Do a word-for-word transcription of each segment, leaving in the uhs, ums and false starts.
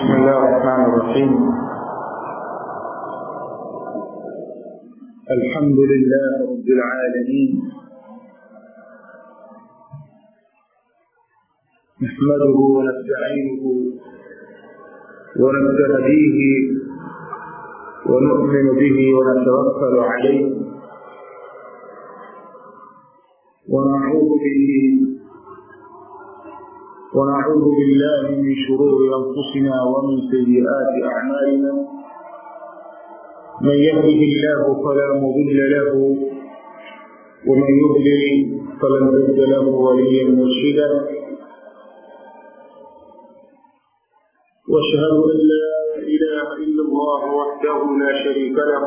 بسم الله الرحمن الرحيم. الحمد لله رب العالمين، نحمده ونستعينه ونستهديه ونؤمن به ونتوكل عليه ونعوذ به ونعوذ بالله من شرور أنفسنا ومن سيئات أعمالنا. من يهده الله فلا مضل له ومن يضلل فلن تجد له وليا مرشدا. واشهد أن لا إله إلا الله وحده لا شريك له،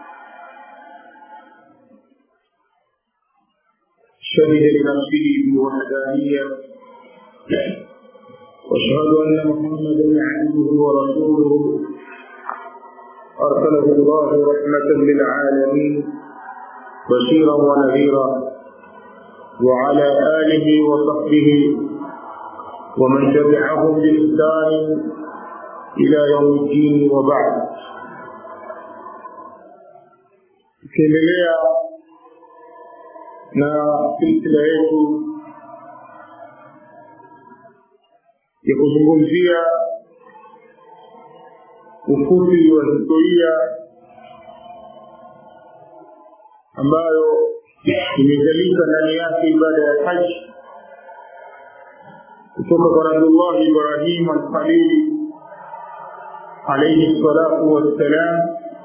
شهد لنفسه بالوحدانية، واشهد ان محمدا عبده ورسوله ارسله الله رحمة للعالمين بشيرا ونذيرا، وعلى آله وصحبه ومن تبعهم بإحسان إلى يوم الدين. وبعد. tukiendelea na silsila yetu ya kuzungumzia ufupi wa historia ambayo imezalika ndani yake ibada ya haji kutoka kwa Nabii Ibrahim al-Khalil alayhi salatu wassalam.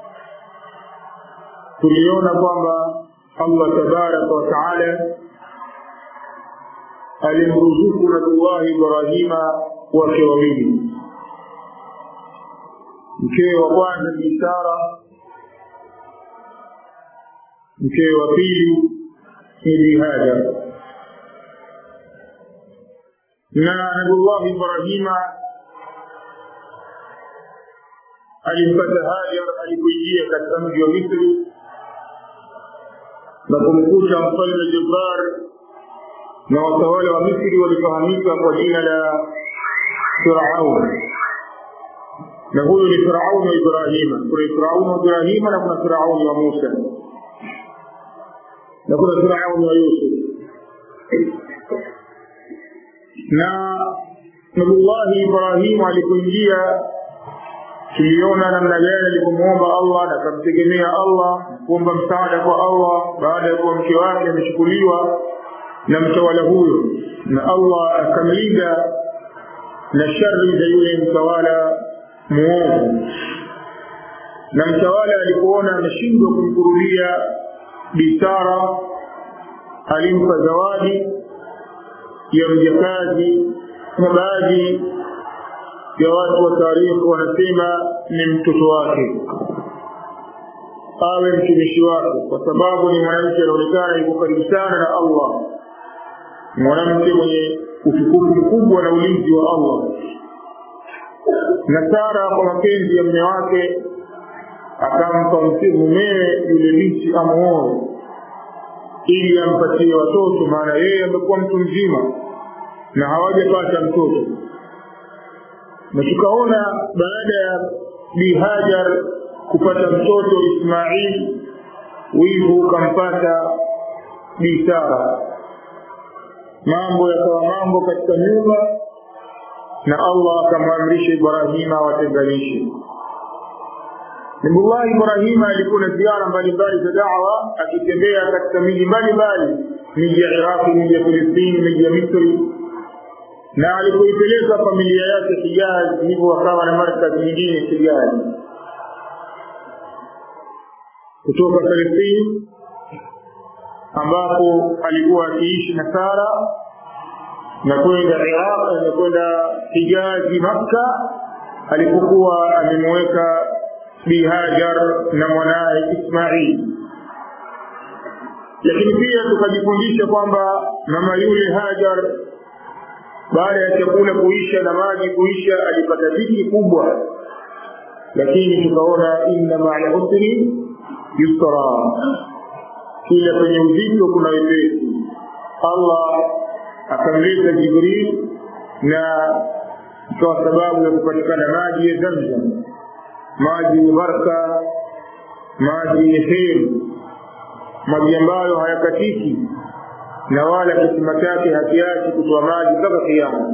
Tuliona kwamba Allah tabaraka wa taala alimruzuku Nabii Ibrahim wake wawili. Mke wa kwanza ni Sara, mke wa pili ni Hajar. Na Nabii Ibrahim alimpata Hajar alipoingia katika mji wa Misri na kumkuta mfalme Jabbar na watawala wa Misri walifahamika kwa jina la Firaun. Na huyo ni Firaun wa Ibrahim. Kuna Firaun wa Ibrahim na kuna Firaun wa Musa na kuna Firaun wa Yusuf. Na Nabii Ibrahim alipoingia, tuliona namna gani alipomuomba Allah na kumtegemea Allah, kuomba msaada kwa Allah baada ya kuwa mke wake amechukuliwa na mtawala huyo, na Allah akamlinda na shari za yule mtawala muovu. Na mtawala alipoona ameshindwa kumkurudia Bisara, alimpa zawadi ya mjakazi, na baadhi ya watu wa taarikhi wanasema ni mtoto wake, awe mtumishi wake, kwa sababu ni mwanamke anaonekana yuko karibu sana na Allah, mwanamke mwenye utukufu mkubwa na ulinzi wa Allah. Na Sara kwa mapenzi ya mume wake akampa mumewe yule binti amuoe ili ampatie watoto, maana yeye amekuwa mtu mzima na hawajapata mtoto. Na tukaona baada ya Bi Hajar kupata mtoto Ismail, wivu ukampata Bi Sara. Mambo yakawa mambo katika nyumba, na Allah akamwamrisha Ibrahim awatenganishe. Nabii Ibrahim alikuwa na ziara mbalimbali za da'wa, akitembea katika miji mbalimbali, miji ya Iraq, miji ya Palestina, miji ya Misri. Na alipoipeleka familia yake Hijaz, hivyo akawa na markazi nyingine Hijaz. Kutoka Palestina ambapo alikuwa akiishi na Sara, na kwenda Iraq na kwenda Hijaz Makkah, alipokuwa amemweka Bi Hajar na mwanae Ismail. Lakini pia tukajifundisha kwamba mama yule Hajar baada ya chakula kuisha na maji kuisha alipata dhiki kubwa, lakini tukaona inna ma'al usri yusra, kila kwenye uzito kuna wepesi. Allah akamleta Jibril na kwa sababu ya kupatikana maji ya Zamzam, maji ya baraka, maji ya heri, maji ambayo hayakatiki na wala kisima chake hakiachi kutoa maji mpaka kiyama.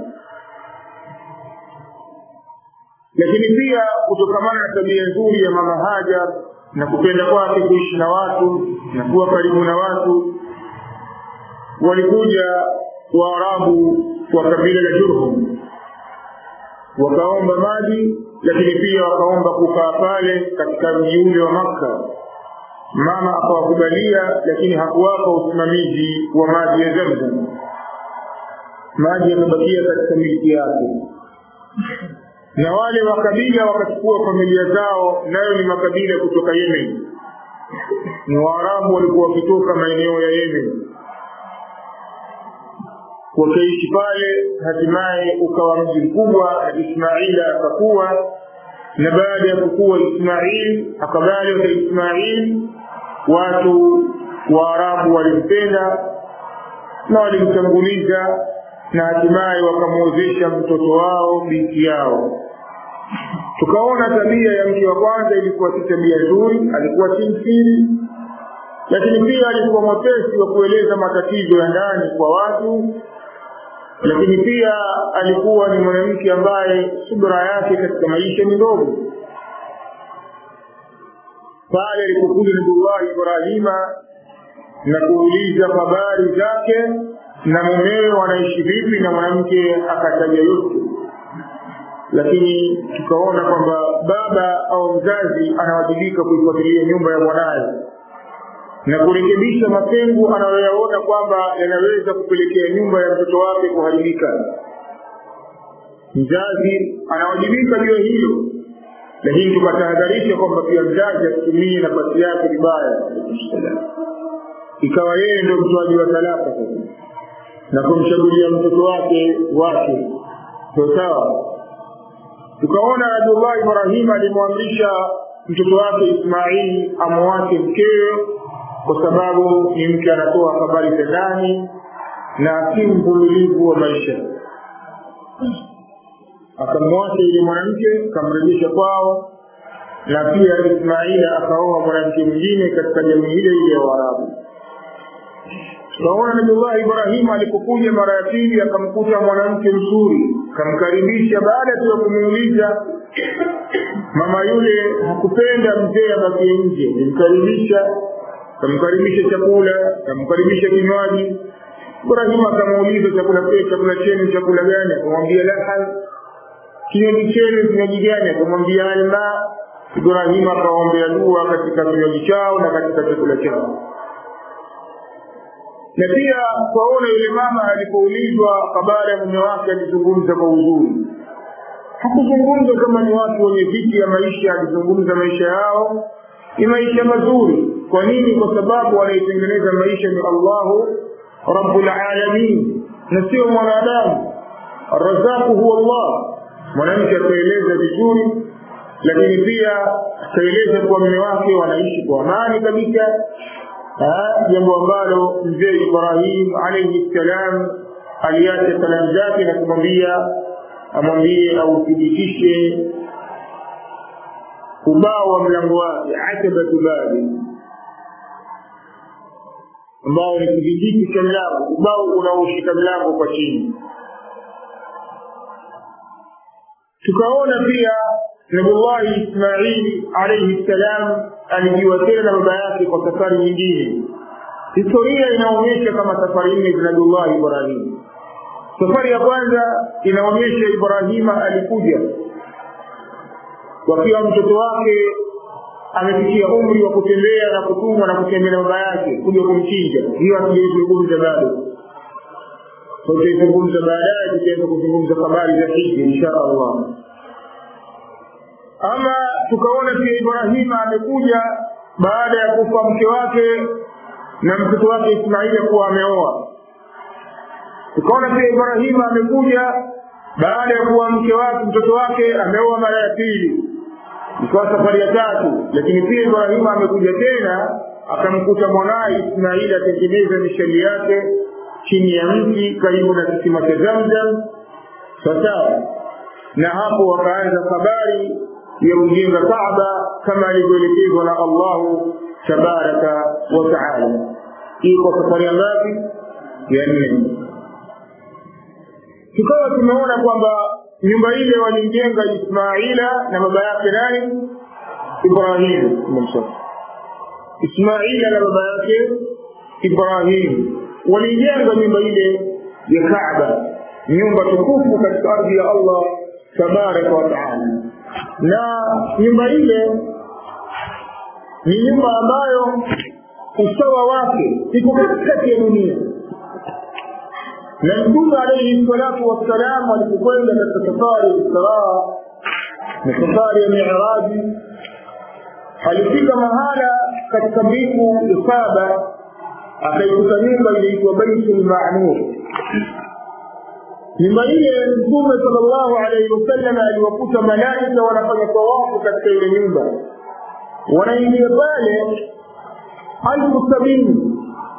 Lakini pia kutokamana na tabia nzuri ya mama Hajar na kupenda kwake kuishi na watu na kuwa karibu na watu, walikuja Waarabu wa kabila la Jurhum wakaomba maji, lakini pia wakaomba kukaa pale katika mji ule wa Makka. Mama akawakubalia, lakini hakuwapa usimamizi wa maji ya Zamzam. Maji yakabakia katika miliki yake. Na wale wa kabila wakachukua familia zao, nayo ni makabila kutoka Yemen. Ni Waarabu walikuwa wakitoka maeneo ya Yemen, wakaishi pale. Hatimaye ukawa mji mkubwa na Ismaila akakuwa, na baada ya kukua Ismail akabali wa Ismail, watu Waarabu walimpenda na walimtanguliza, na hatimaye wakamwozesha mtoto wao binti yao. Tukaona tabia ya mke wa kwanza ilikuwa si tabia nzuri, alikuwa si msiri, lakini pia alikuwa mwepesi wa kueleza matatizo ya ndani kwa watu, lakini pia alikuwa ni mwanamke ambaye subra yake katika maisha ni ndogo. Pale alipokuja Nabii Ibrahima na kuuliza habari zake na mumewe wanaishi vipi, na mwanamke akataja yote. Lakini tukaona kwamba baba au mzazi anawajibika kuifuatilia nyumba ya mwanae na kurekebisha mapengo anayoyaona kwamba yanaweza kupelekea nyumba ya mtoto wake kuharibika. Mzazi anawajibika juu hilo, lakini tukatahadharisha kwamba pia mzazi asitumie nafasi yake vibaya, ikawa yeye ndio mtoaji wa talaka na kumchagulia mtoto wake wake. Sawa, tukaona Nabii Ibrahim alimwamrisha mtoto wake Ismail amwache mkewe, kwa sababu ni mke anatoa habari za ndani na si mvumilivu wa maisha. Akamwacha ile mwanamke, akamrejesha kwao, na pia Ismaila akaoa mwanamke mwingine katika jamii ile ile ya Waarabu. Tunaona Nabii Ibrahim alipokuja mara ya pili akamkuta mwanamke mzuri, akamkaribisha. Baada ya kumuuliza, mama yule hakupenda mzee abaki nje, alimkaribisha, akamkaribisha chakula, akamkaribisha kinywaji. Ibrahim akamuuliza, chakula kile chakula chenu chakula gani? Akamwambia lahal. Kinywaji chenu kinywaji gani? Akamwambia alma. Ibrahim akaombea dua katika kinywaji chao na katika chakula chao. Na pia kwaona yule mama alipoulizwa habari ya mume wake alizungumza kwa uzuri. Hakuzungumza kama ni watu wenye viti ya maisha, alizungumza maisha yao ni maisha mazuri. Kwa nini? Kwa sababu anaitengeneza maisha ni Allahu Rabbul Alamin na sio mwanadamu. Ar-Razzaq huwa Allah. Mwanamke akaeleza vizuri, lakini pia akaeleza kwa mume wake wanaishi kwa amani kabisa. Jambo ambalo mzee Ibrahim alayhi salam aliacha salamu zake na kumwambia amwambie au thibitishe ubao wa mlango wake, atabatu babi, ambao ni kizingiti cha mlango, ubao unaoshika mlango kwa chini. Tukaona pia Nabii Ismail alayhi salam alijiwa tena baba yake kwa safari nyingine. Historia inaonyesha kama safari nne za Nabii Ibrahim. Safari ya kwanza inaonyesha Ibrahima alikuja wakiwa mtoto wake amefikia umri wa kutembea na kutumwa na kutembea na baba yake kuja kumchinja. Hiyo hatujazungumza bado, tutazungumza baadaye, tutaanza kuzungumza habari za hija insha Allah. Ama tukaona pia Ibrahima amekuja baada ya kufa mke wake na mtoto wake Ismaila kuwa ameoa. Tukaona pia Ibrahima amekuja baada ya kuwa mke wake mtoto wake ameoa mara ya pili, ikawa safari ya tatu. Lakini pia Ibrahima amekuja tena akamkuta mwanae Ismaila atengeneza mishali yake chini ya mti karibu na kisima cha Zamzam. Sasa na hapo wakaanza habari ya kujenga Kaaba kama ilivyoelekezwa na Allah tabaraka wa taala. Iko safari ngapi? Ya nne. Tukawa tumeona kwamba nyumba ile walijenga Ismaila na baba yake nani? Ibrahim. Ismaila na baba yake Ibrahim walijenga nyumba ile ya Kaaba, nyumba tukufu katika ardhi ya Allah tabaraka wa taala. Na nyumba ile ni nyumba ambayo usawa wake iko katikati ya dunia. Na Mtume alayhi salatu wassalam alipokwenda katika safari ya Isra na safari ya Mi'raj, alifika mahala katika mbingu ya saba, akaikuta nyumba inaitwa Baitul Ma'mur. Nyumba ile Mtume sallallahu alayhi wasallam aliwakuta malaika wanafanya tawafu katika ile nyumba, wanaingia pale alfu sabini,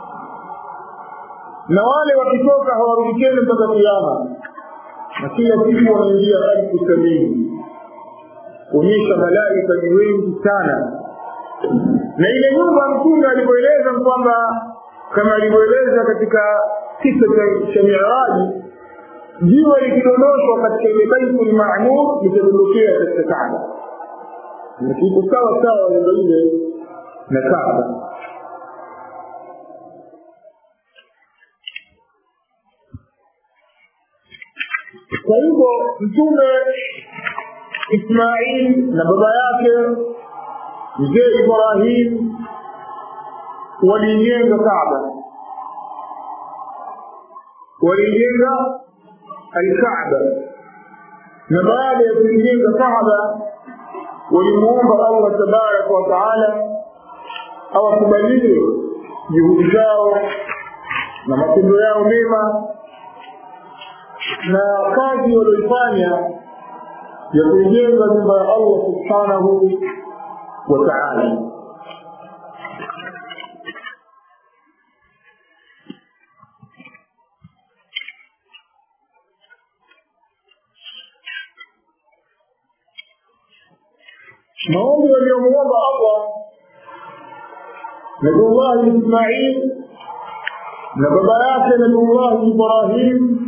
na wale wakitoka hawarudi tena mpaka kiyama, na kila siku wanaingia alfu sabini, kuonyesha malaika ni wengi sana. Na ile nyumba Mtume alipoeleza kwamba kama alivyoeleza katika kisa cha Mi'raj, jiwe likidondoshwa katika ile Baitul Ma'mur litadondokea katika Kaaba, na kiko sawa sawa nyumba ile na Kaaba. Kwa hivyo Mtume Ismail na baba yake mzee Ibrahim walijenga Kaaba, walijenga al-Kaaba. Na baada ya kujenga Kaaba walimuomba Allah tabaraka wa taala awakubalie juhudi zao na matendo yao mema na kazi walioifanya ya kujenga nyumba ya Allah subhanahu wa ta'ala. Maombi waliomuomba Allah Nabii Ismail na baba yake Nabii Ibrahim,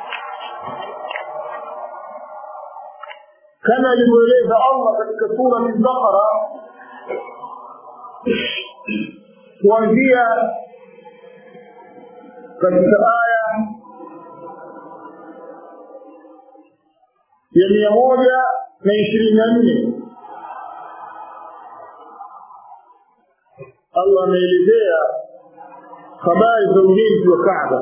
kama alivyoeleza Allah katika sura al-Baqara kuanzia katika aya ya mia moja na ishirini na nne. Allah ameelezea habari za ujenzi wa Kaaba.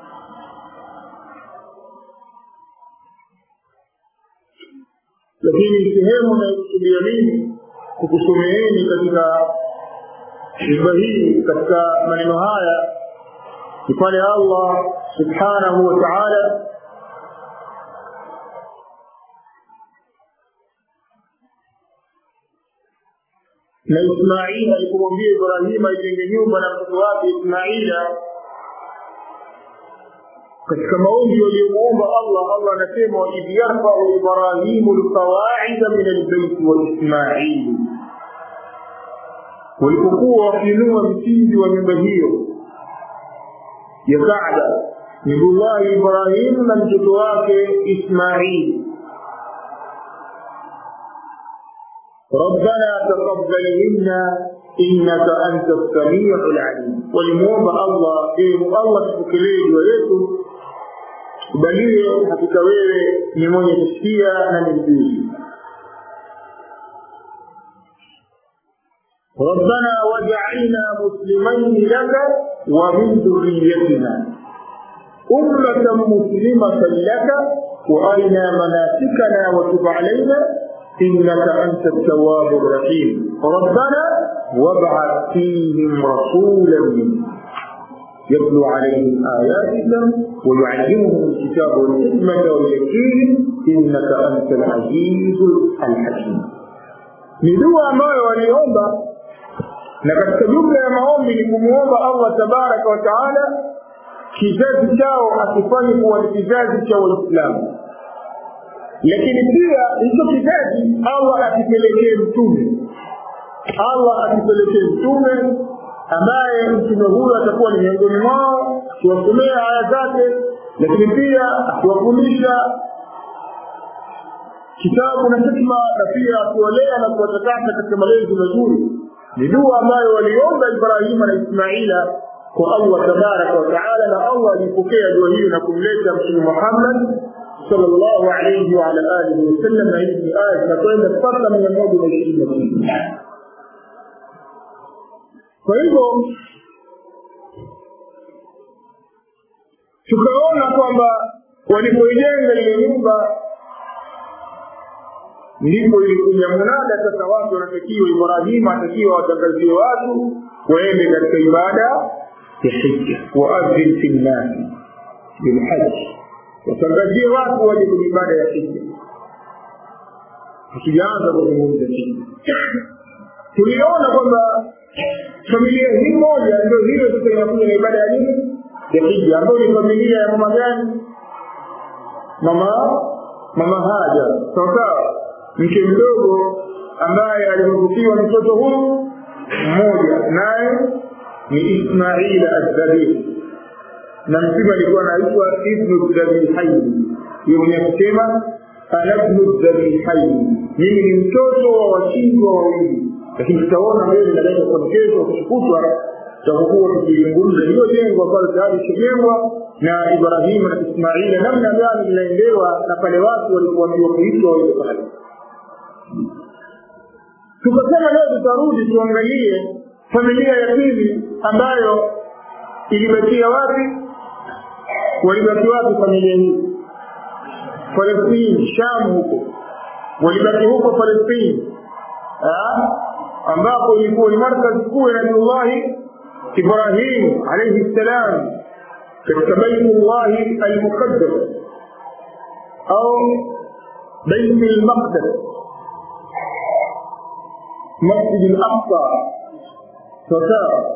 Lakini sehemu na kusudia mimi kukusomeeni katika nyumba hii katika maneno haya ni pale Allah subhanahu wa ta'ala na Ismail alipomwambia Ibrahim ajenge nyumba na mtoto wake Ismaila, katika maombi aliyomuomba Allah, Allah anasema idh yarfa'u Ibrahimu al-qawa'ida min al-bayt wa Ismail, walipokuwa wakiinua msingi wa nyumba hiyo ya Kaaba Nabii Ibrahim na mtoto wake Ismail. ربنا تقبل منا إنك أنت السميع العليم. ولموomba Allah, ee Allah tukukelee dua yetu, kubalie hakika wewe ni mwenye kusikia na ni mjuzi. ربنا واجعلنا مسلمين لك ومن ذريتنا أمة مسلمة لك وأرنا مناسكنا وتب علينا إنك أنت التواب الرحيم. ربنا وابعث فيهم رسولا منهم يتلو عليهم آياتك ويعلمهم الكتاب والحكمة ويزكيهم إنك أنت العزيز الحكيم. ni dua ambayo waliomba, na katika jumla ya maombi ni kumuomba Allah tabaraka wa taala kizazi chao akifanye kuwa kizazi cha Waislamu, lakini pia hicho kizazi Allah akipelekee mtume, Allah akipelekee mtume ambaye mtume huyo atakuwa ni miongoni mwao akiwasomea aya zake, lakini pia akiwafundisha kitabu na hikma, na pia akiwalea na kuwatakasa katika malezi mazuri. Ni dua ambayo waliomba Ibrahima na Ismaila kwa Allah tabaraka wa taala, na Allah alipokea dua hiyo na kumleta Mtume Muhammad sallallahu alayhi wa ala alihi wasallam. Na hizi aya zinakwenda mpaka mia moja na ishirini na tisa. Kwa hivyo tukaona kwamba walipoijenga ile nyumba ndipo ilikuja mnada. Sasa watu wanatakiwa, Ibrahima atakiwa watangazie watu waende katika ibada ya hija, waadhin fi nnasi bilhajj, watangazie watu waje kwenye ibada ya hija. Tukianza kuzungumza hija, tuliona kwamba familia hii moja ndio hiyo sasa inakuja na ibada ya nini, ya hija, ambayo ni familia ya mama gani? Mama mama Hajar, sawa, mke mdogo ambaye alimvutiwa mtoto huyu mmoja, naye ni Ismail az-Zabih, na mtume alikuwa anaitwa Ibnu Zabihayn. Yeye mwenye kusema ana Ibnu Zabihayn, mimi ni mtoto wa wachinjwa wawili. Lakini tutaona mbele na leo kwa kesho kushukutwa tutakuwa tukizungumza hiyo jengo ambalo tayari limejengwa na Ibrahim na Ismail, namna gani linaendelea na pale watu walipoambiwa kuitwa wale pale. Tukasema leo tutarudi tuangalie familia ya pili ambayo ilibakia wapi, walibaki wapi familia hii? Palestina, Sham huko, walibaki huko Palestina, ah ambapo ilikuwa ni markazi kuu ya Nabii Ibrahim alayhi salam katika Baitullah al-Muqaddas au Bait al-Maqdis, Masjid al-Aqsa. Sasa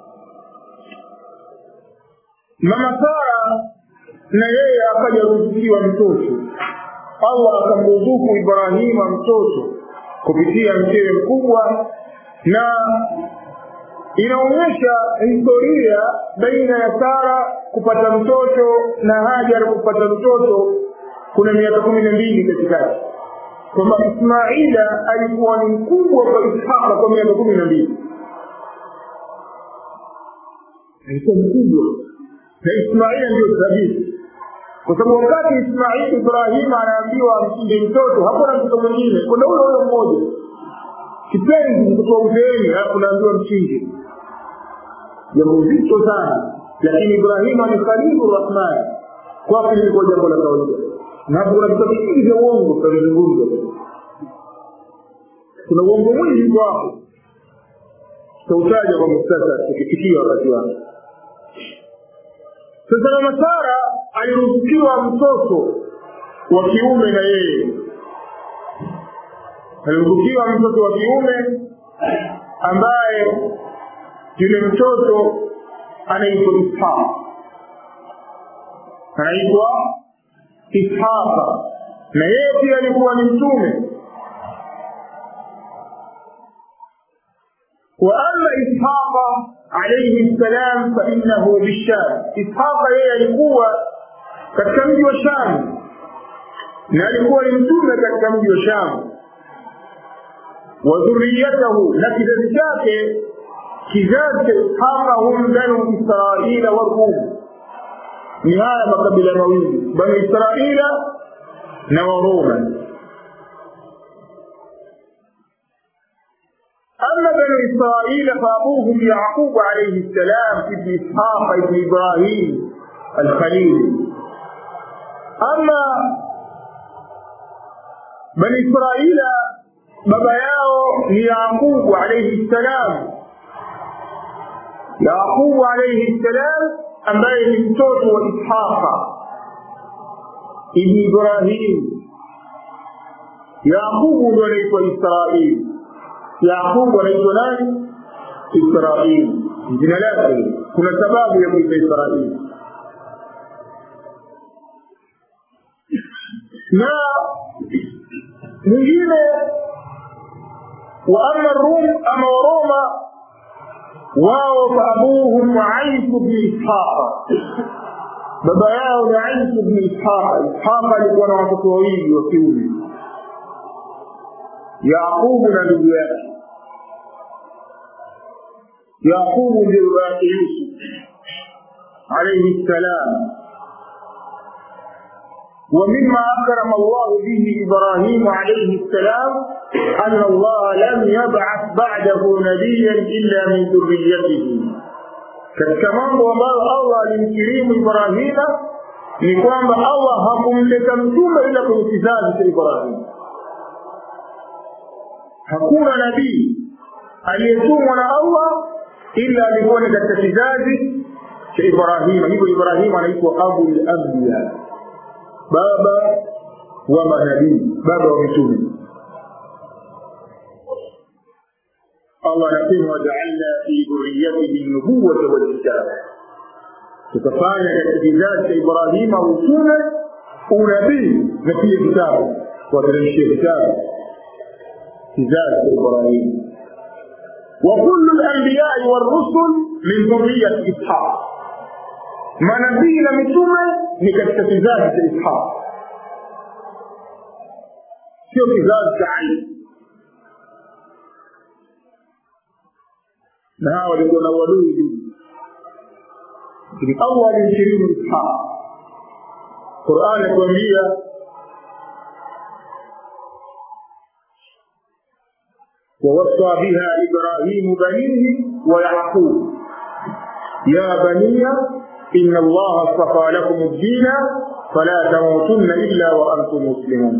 mama Sara na yeye akaja kuruzukiwa mtoto. Allah akamruzuku Ibrahima mtoto kupitia mkewe mkubwa, na inaonyesha historia baina ya Sara kupata mtoto na Hajar kupata mtoto kuna miaka kumi na mbili katikati, kwamba Ismaila alikuwa ni mkubwa kwa Ishaka kwa miaka kumi na mbili, alikuwa mkubwa na Ismaila ndio sahihi, kwa sababu wakati Ismail Ibrahim anaambiwa amchinje mtoto, hakuna mtoto mwingine, kuna ule ule mmoja kipenzi mtoto wa uzeeni, alafu anaambiwa mchinje. Jambo zito sana, lakini Ibrahim ni Khalilur Rahman, kwa hiyo ilikuwa jambo la kawaida. Na kuna vitu vingi vya uongo tunazungumza, kuna uongo mwingi kwa hapo, tutautaja kwa mukhtasar tukifikia wakati wake. Sasa mama Sara aliruzukiwa mtoto wa kiume, na yeye aliruzukiwa mtoto wa kiume ambaye yule mtoto anaitwa Ishaq, anaitwa Ishaq, na yeye pia alikuwa ni mtume. Wa amma Ishaq alayhi salam fa innahu bisham, Ishaq yeye alikuwa katika mji wa Sham, na alikuwa ni mtume katika mji wa Sham. Wa dhurriyatuhu, na kizazi chake, kizazi cha Ishaq hum banu Israila wa Rum, ni haya makabila mawili, banu Israila na Waroma. أما بنو إسرائيل فأبوهم يعقوب عليه السلام ابن إسحاق ابن إبراهيم الخليل. أما بنو إسرائيل بابا ياو يعقوب عليه السلام، يعقوب عليه السلام ambaye ni mtoto wa Ishaqa ibn Ibrahim. Yaqubu ndo anaitwa Israeli. Yaqubu anaitwa nani? Israeli. Jina lake kuna sababu ya kuitwa Israeli. Na mwingine wa amma rum ama roma wao faabuhum Ais ibn Ishaq, baba yao ni Ais ibn Ishaq. Ishaq alikuwa na watoto wawili wa kiume, Yaqub na ndugu yake. Yaqub ndiye baba yake Yusuf alayhi salam. ومما أكرم الله به إبراهيم عليه السلام أن الله لم يبعث بعده نبيا إلا من ذريته. كما قال الله للكريم إبراهيم لقام الله هم لتمتم إلا كنتزاز إبراهيم. حكون نبي أن يتومنا الله إلا لكون كنتزاز إبراهيم. يقول إبراهيم عليه أبو الأنبياء، baba wa manabii, baba wa mitume. Allah anasema waja'alna fi dhurriyyatihi an-nubuwwata wal-kitab, tukafanya katika kizazi cha Ibrahim utume, unabii na pia kitabu. Wateremshia kitabu kizazi cha Ibrahim. wa kullu al-anbiya'i war-rusul min dhurriyyati Ishaq, manabii na mitume ni katika kizazi cha Ishaq, sio kizazi cha Ali. na hawa walikuwa na wadui lakini Allah alimkirimu Ishaq. Qur'an inatuambia ووصى بها إبراهيم بنيه ويعقوب يا بني إن الله اصطفى لكم الدين فلا تموتن إلا وأنتم مسلمون.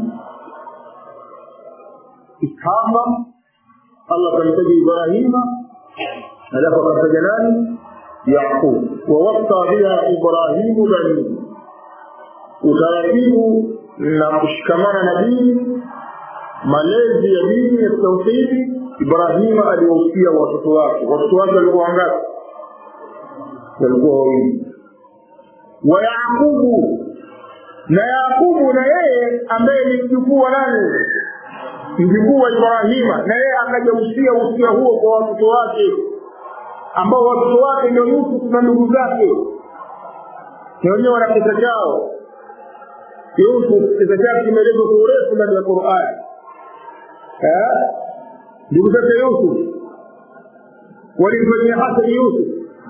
إسحاق الله فلتجي إبراهيم هذا فقط جلال يعقوب. ووصى بها إبراهيم بنيه، وترتيب نمشكمان نبي malezi ya dini ya tauhidi. Ibrahim aliwahusia watoto wake, watoto wake walikuwa wangapi? Walikuwa wawili. wa Yaqubu, na Yaqubu na yeye ambaye ni mjukuu wa nani? Mjukuu wa Ibrahima, na yeye akajahusia usia huo kwa watoto wake, ambao watoto wake ndio Yusuf na ndugu zake. Ni wenyewe wana kisa chao. Yusuf kisa chake kimeelezwa kwa urefu ndani ya Qur'an. Eh? Ndugu zake Yusuf walimfanyia hasadi Yusuf.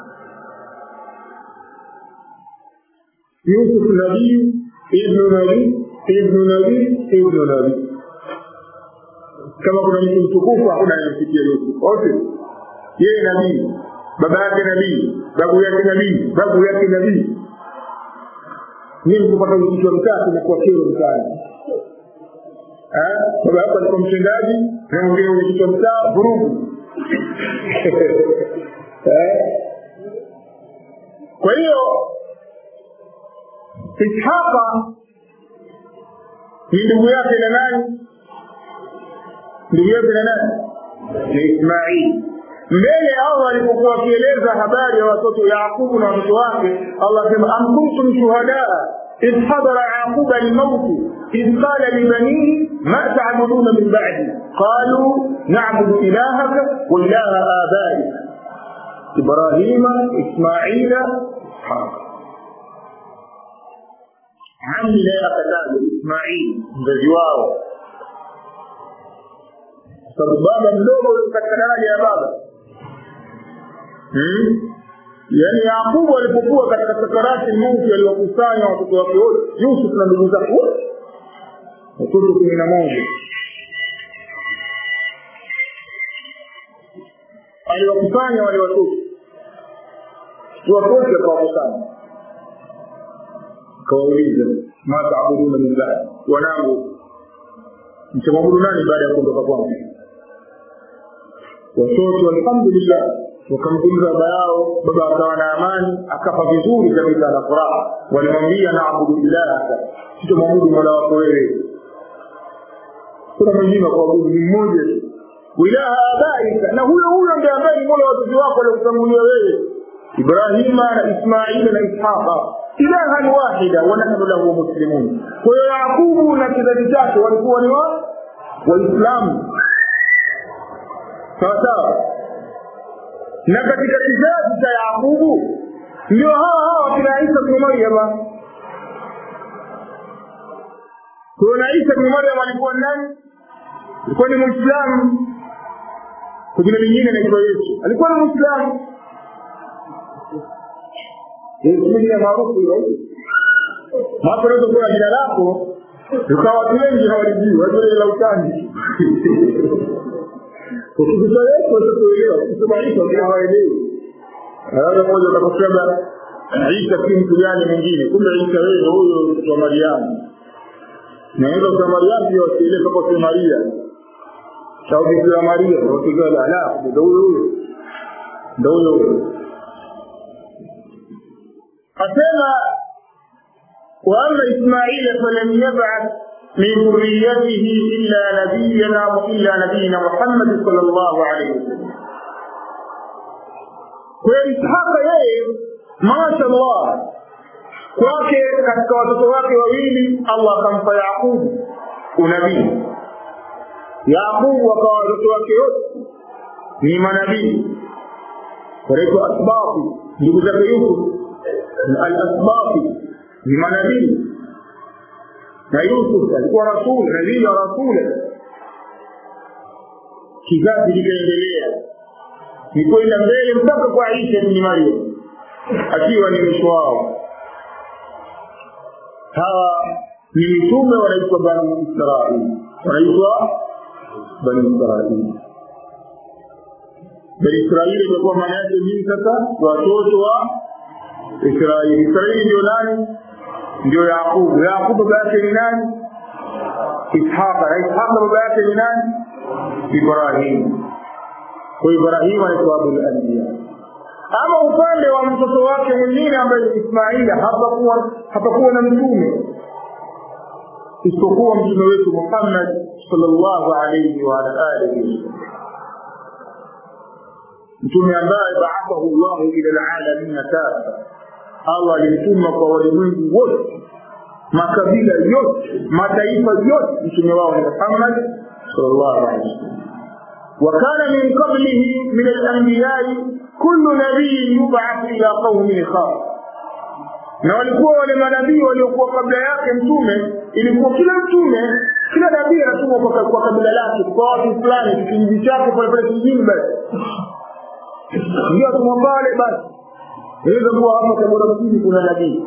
Yusuf nabii, ibn nabii, ibn nabii, ibn nabii. Kama kuna mtu mtukufu hakuna anayemfikia Yusuf. Wote yeye nabii, baba yake nabii, babu yake nabii, babu yake nabii. Nini kupata kichwa mtatu na kwa kero mtani? Eh, baba yako alikuwa mtendaji na mwingine mwenye kichwa mtaa vurugu. Eh? Kwa hiyo Ishaqa ni ndugu yake na nani? Ndugu yake na nani? Ismail. Mbele Allah alipokuwa akieleza habari ya watoto Yaqubu na watoto wake, Allah sema am kuntum shuhadaa idh hadara Yaquba al-maut idh qala li banihi ma ta'buduna min ba'di qalu na'budu ilahaka wa ilaha abaik Ibrahima Ismaila Ishaq. Ammi la akataja Ismail mzazi wao, sababu baba mdogo katika daraja ya baba. Hmm? Yani Yaqubu alipokuwa katika sakarati mauti aliwakusanya watoto wake wote, Yusuf na ndugu zake wote, watoto kumi na moja. Aliwakusanya wale watoto wote akawakusanya, kawauliza ma ta'buduna min ba'di, wanangu mtamwabudu nani baada ya kuondoka kwangu? Watoto alhamdulillah wakamtunza baba yao, baba akawa na amani, akafa vizuri kabisa na furaha. Walimwambia na'budu ilahaka, tutamwabudu mola wako wewe, kuna mwingine kwa abudu mmoja, ilaha abaika, na huyo huyo ndiye ambaye ni mola wa watoto wako waliokutangulia wewe, Ibrahima na Ismaila na Ishaqa. ilahan wahida wa nahnu lahu muslimun. Kwa hiyo Yakubu na kizazi chake walikuwa ni wa Waislamu. Sawa. Na katika kizazi cha Yakubu ndio hawa hawa kina Isa bin Maryam. Kuna Isa bin Maryam alikuwa nani? Alikuwa ni Muislamu. Kuna mwingine anaitwa Yesu. Alikuwa ni Muislamu. Yesu ni maarufu hiyo. Hapo ndio kwa jina lako ukawa watu wengi hawajui, watu wengi la utani. Ukisema Yesu utaelewa, ukisema Isa ndio hawaelewi. Hapo mmoja atakusema Isa si mtu gani mwingine, kumbe Isa wewe huyo mtoto wa Mariamu. Na hizo za Mariamu ndio wasielewe kwa kwa Maria. Shauki ya Maria, wakigala ala, ndio huyo. Ndio huyo. Asema وأما إسماعيل فلم يبعث من ذريته إلا نبينا وإلا نبينا محمد صلى الله عليه وسلم. وإسحاق ييه ما شاء الله kwake katika watoto wake wawili Allah akampa Yaqub unabii. Yaqub akawa watoto wake wote ni manabii. Wanaitwa asbabu, ndugu zake Yusuf al-asbabu ni manabii. Na Yusuf alikuwa rasul, nabii wa rasul. Kizazi kikaendelea ni kwenda mbele mpaka kwa Isa bin Maryam akiwa ni mwisho wao. Hawa ni mitume wanaitwa Bani Israili, wanaitwa Bani Israili. Bani Israili ilikuwa maana yake nini sasa? Watoto wa Israeli. Israeli ndio nani? Ndio Yakubu. Yakubu baba yake ni nani? Ishaq. Ishaq baba yake ni nani? Ibrahim. Kwa Ibrahim alikuwa abul anbiya. Ama upande wa mtoto wake mwingine ambaye ni Ismaila hapakuwa hapakuwa na mtume isipokuwa mtume wetu Muhammad sallallahu alayhi wa alihi. Mtume ambaye ba'athahu Allah ila al-alamin kafa. Allah alimtuma kwa walimwengu wote, makabila yote, mataifa yote. Mtume wao ni Muhammad sallallahu alayhi wasallam. وكان من قبله من الأنبياء كل نبي يبعث إلى قومه خاص. na walikuwa wale manabii waliokuwa kabla yake mtume, ilikuwa kila mtume, kila nabii anatumwa kwa, kwa kabila lake, kwa watu fulani, kijiji chake pale pale kijiji basi. Ndio tumwambale basi. Inaweza kuwa hapa Tabora mjini kuna nabii.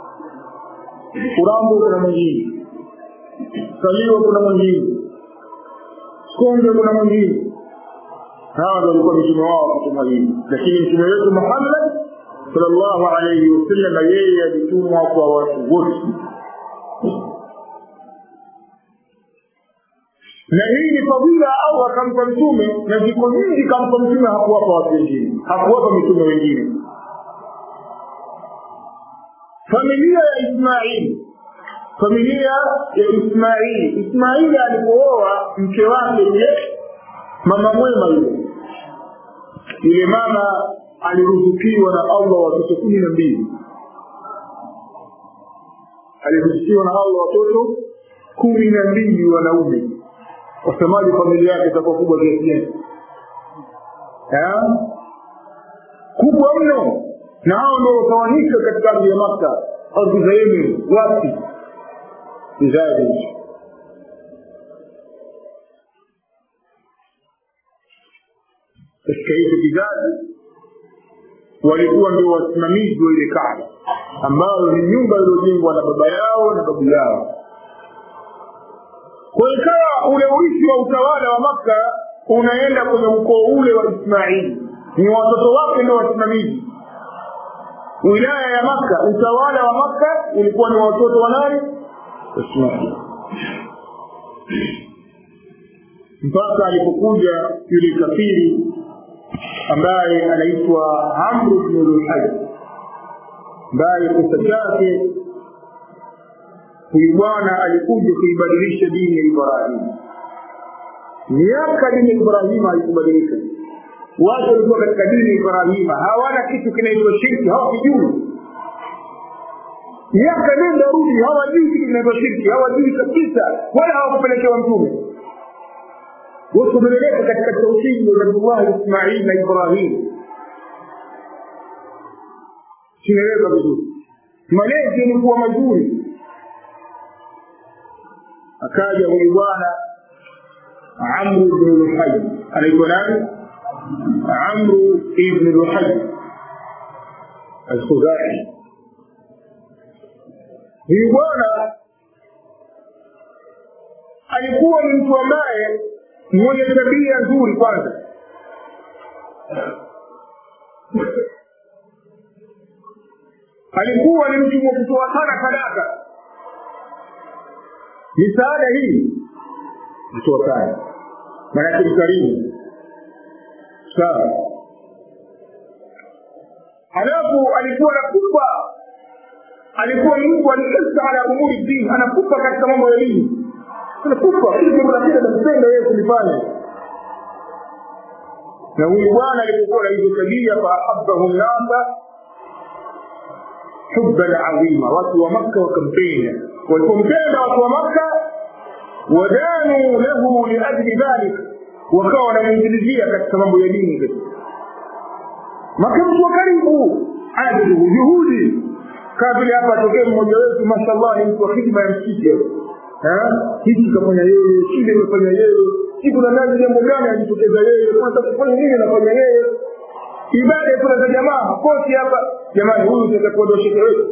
Urambo kuna mwingine. Kaliwa kuna mwingine. Konge kuna mwingine. Hawa ndio walikuwa mitume wao kutumwa hivi. Lakini mtume wetu Muhammad sallallahu alayhi wasallam yeye alitumwa kwa watu wote. Na hii ni fadhila au akampa mtume, na ziko nyingi kampa mtume hakuwapa watu wengine, hakuwapa mitume wengine. Familia ya Ismail, familia ya Ismail, Ismail alipooa mke wake yule mama mwema yule. Yule mama aliruzukiwa na Allah watoto kumi na mbili. Aliruzukiwa na Allah watoto kumi na mbili wanaume. Wasemaji familia yake itakuwa kubwa kiasi gani? Eh? Kubwa mno. Na hao ndio watawanika katika mji wa Makkah au Yemen wapi? Zaidi. Katika hizo kizazi walikuwa ndio wasimamizi wa ile Kaaba ambayo ni nyumba iliyojengwa na baba yao na babu yao. Kwa ikawa ule urithi wa utawala wa Makkah unaenda kwenye ukoo ule wa Ismail. Ni watoto wake ndio wasimamizi. Wilaya ya Makkah, utawala wa Makkah ulikuwa ni watoto wa nani? Ismail. Mpaka alipokuja yule kafiri ambaye anaitwa Amr ibn Luhay, ambaye kisa chake huyu bwana alikuja kuibadilisha dini ya Ibrahim. Miaka dini ya Ibrahim haikubadilika. Watu walikuwa katika dini ya Ibrahim, hawana kitu kinaitwa shirki, hawakijui. miaka nenda rudi hawajui kitu kinachoshiriki, hawajui kabisa, wala hawakupelekewa mtume. Wote wameleleka katika tauhid wa Nabii Ismail na Ibrahim. Sieleza vizuri. Malezi ni kuwa mazuri. Akaja huyu bwana Amr ibn Luhay. Anaitwa nani? Amr ibn Luhay al-Khuzai. Huyu bwana alikuwa ni mtu ambaye mwenye tabia nzuri kwanza. Alikuwa ni mtu mwenye kutoa sana sadaka. Misaada hii kutoa sana. Maana ni karimu. Sawa. Halafu alikuwa anakupa, alikuwa ni mtu alikasa ala umuri dini, anakupa katika mambo ya dini. Anakupa kile kinachotaka kupenda yeye kulifanya. Na huyu bwana alikuwa na hizo tabia, fa ahabbahu nasa hubban azima. Watu wa Makka wakampenda, walipompenda watu wa Makka wadanu lahu liajli dhalik, wakawa wanamwingilizia katika mambo ya dini. Maka mtu wa karibu hadi juhudi kabla hapa tokee mmoja wetu mashallah ni mtu wa hikma ya msikiti. Eh, hiki kafanya yeye, kile amefanya yeye, siku na nani jambo gani ajitokeza yeye, kwanza kufanya nini anafanya yeye. Ibada kuna za jamaa, kosi hapa, jamani huyu tutakuwa ndo shekhe wetu.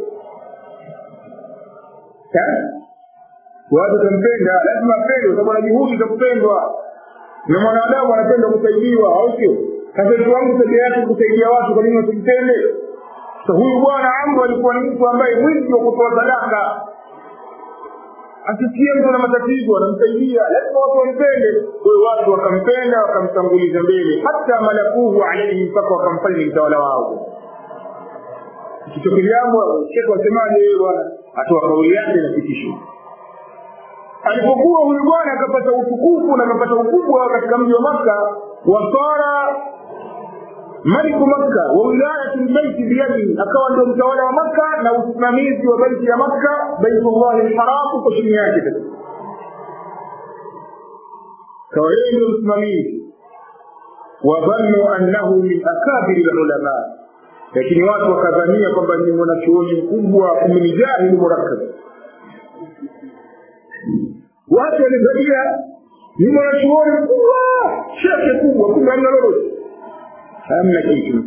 Eh? Watu kumpenda, lazima apende kwa sababu juhudi za kupendwa. Na mwanadamu anapenda kusaidiwa, au sio? Sasa tuangu tabia yake kusaidia watu, kwa nini usimpende? So huyu bwana Amr alikuwa ni mtu ambaye mwingi wa kutoa sadaka. Asikie mtu na matatizo anamsaidia, lazima watu wampende. Kwa watu wakampenda, wakamtanguliza mbele, hata malakuhu alayhi mpaka wakamfanya mtawala wao. Kitu kiliambo shekhi wasemaje yeye bwana, atoa kauli yake na pitisho. Alipokuwa huyu bwana akapata utukufu na akapata ukubwa katika mji wa Makka, wasara maliku Makka wa wilayatu albayt biyadi, akawa ndio mtawala wa Makka na usimamizi wa baiti ya Makka, Baitullah alharam kwa chini yake. Kawa yeye ndio msimamizi. Wa dhannu annahu min akabir alulama, lakini watu wakadhania kwamba ni mwanachuoni mkubwa, ni jahil murakkab. Watu walidhania ni mwanachuoni mkubwa, shekhe kubwa, kumbe hamna lolote. hamna kitu.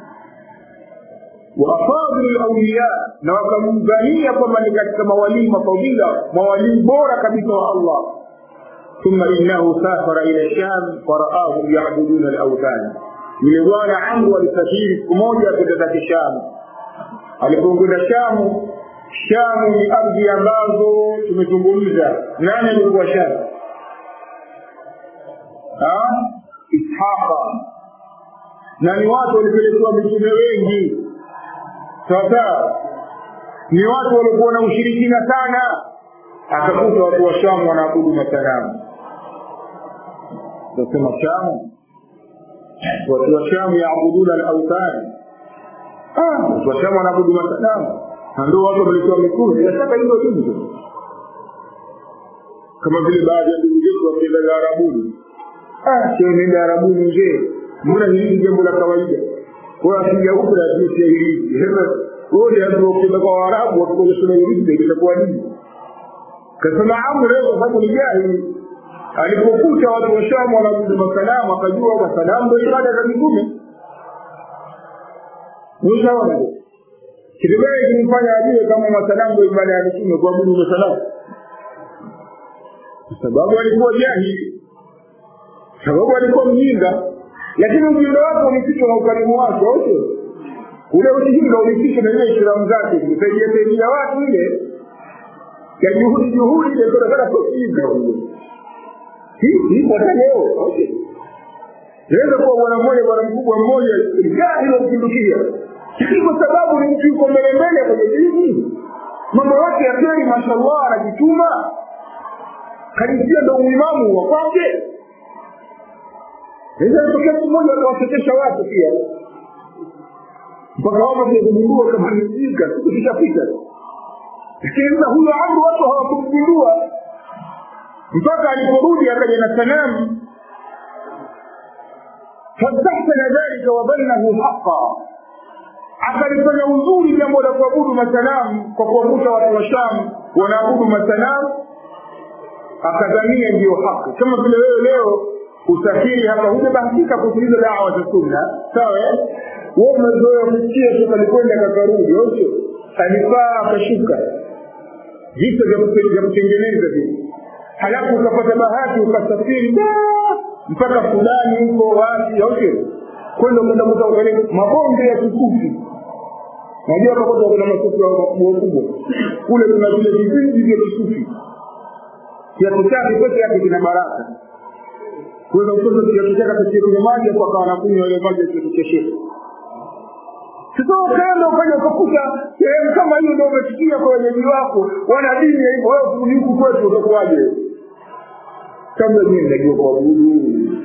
Wa afadhil al-awliya, na wakamdhania kwamba ni katika mawali mafadhila, mawali bora kabisa wa Allah. Thumma innahu safara ila Sham faraahu ya'buduna al-awthan. Yule bwana Amr alisafiri siku moja kwenda Sham. Alipokwenda Sham, Sham ni ardhi ambazo tumezungumza. Nani alikuwa Sham? Ah, Ishaqa. Na ni watu walipelekwa mitume wengi. Sasa ni watu walikuwa na ushirikina sana. Akakuta watu wa Sham wanaabudu masanamu. Nasema Sham, watu wa Sham yaabuduna al-awthan. Ah, watu wa Sham wanaabudu masanamu. Ndio watu walikuwa mitume. Nataka hilo hilo. Kama vile baadhi ya ndugu zetu wa kila Arabuni. Ah, sio nenda Arabuni nje. Mbona hili jambo la kawaida? Kwa asili huko la jinsi hili. Wale ambao kwa kwa Arabu wako shule hili itakuwa nini? Kasema Amr leo sababu ni jahili. Alipokuta watu wa Sham wanaabudu masanamu, akajua kwa sanamu ndio ibada za mitume. Mwishaona. Kidebei kimfanya ajue kama masanamu ndio ibada ya mitume, kuabudu masanamu. Sababu alikuwa jahili. Sababu alikuwa mjinga. Lakini ujinga wake umefichwa na ukarimu wake, wote. Ule ujinga umefichwa na ile ishara zake, kusaidia saidia watu ile. Ya juhudi juhudi ile kwa sababu ujinga huo. Hii ni kwa leo, wote. Leo kwa bwana mmoja bwana mkubwa mmoja, jahili ukimdukia. Hii kwa sababu ni mtu yuko mbele mbele kwenye dini. Mambo yake ya kweli mashallah anajituma. Kanisa ndio uimamu wa kwake. Ndio tokea mmoja akawafikisha watu pia. Mpaka wao wamegundua kama ni jinga, tukishapita. Lakini huyo Amru watu hawakumgundua mpaka aliporudi akaja na sanamu. Fastahsana dhalika wa dhannahu haqqan, akalifanya uzuri jambo la kuabudu masanamu kwa kuwakuta watu wa Sham wanaabudu masanamu, akadhania ndio haki. Kama vile wewe leo usafiri hapa hujabahatika kusikiliza dawa za sunna, sawa? Wewe umezoea kusikia tu alikwenda kakarudi, sio? Alifaa akashuka vitu vya kutengeneza vitu, halafu ukapata bahati ukasafiri mpaka fulani huko wapi, sio? Kwenda kwenda kutafuta mabonde ya kikufi. Unajua hapo kuna masufi makubwa kule, kuna vile vipindi vya kikufi ya kutaka peke yake kina baraka. Kwa hiyo mtoto akitaka kuchukua maji kwa kawa anakunywa ile maji ya kukeshesha. Sio kama ukaja kukuta sehemu kama hiyo ndio umefikia kwa wenyeji wako, wana dini hivyo, wewe huku kwetu utakuwaje? Kama mimi ndio kwa Mungu.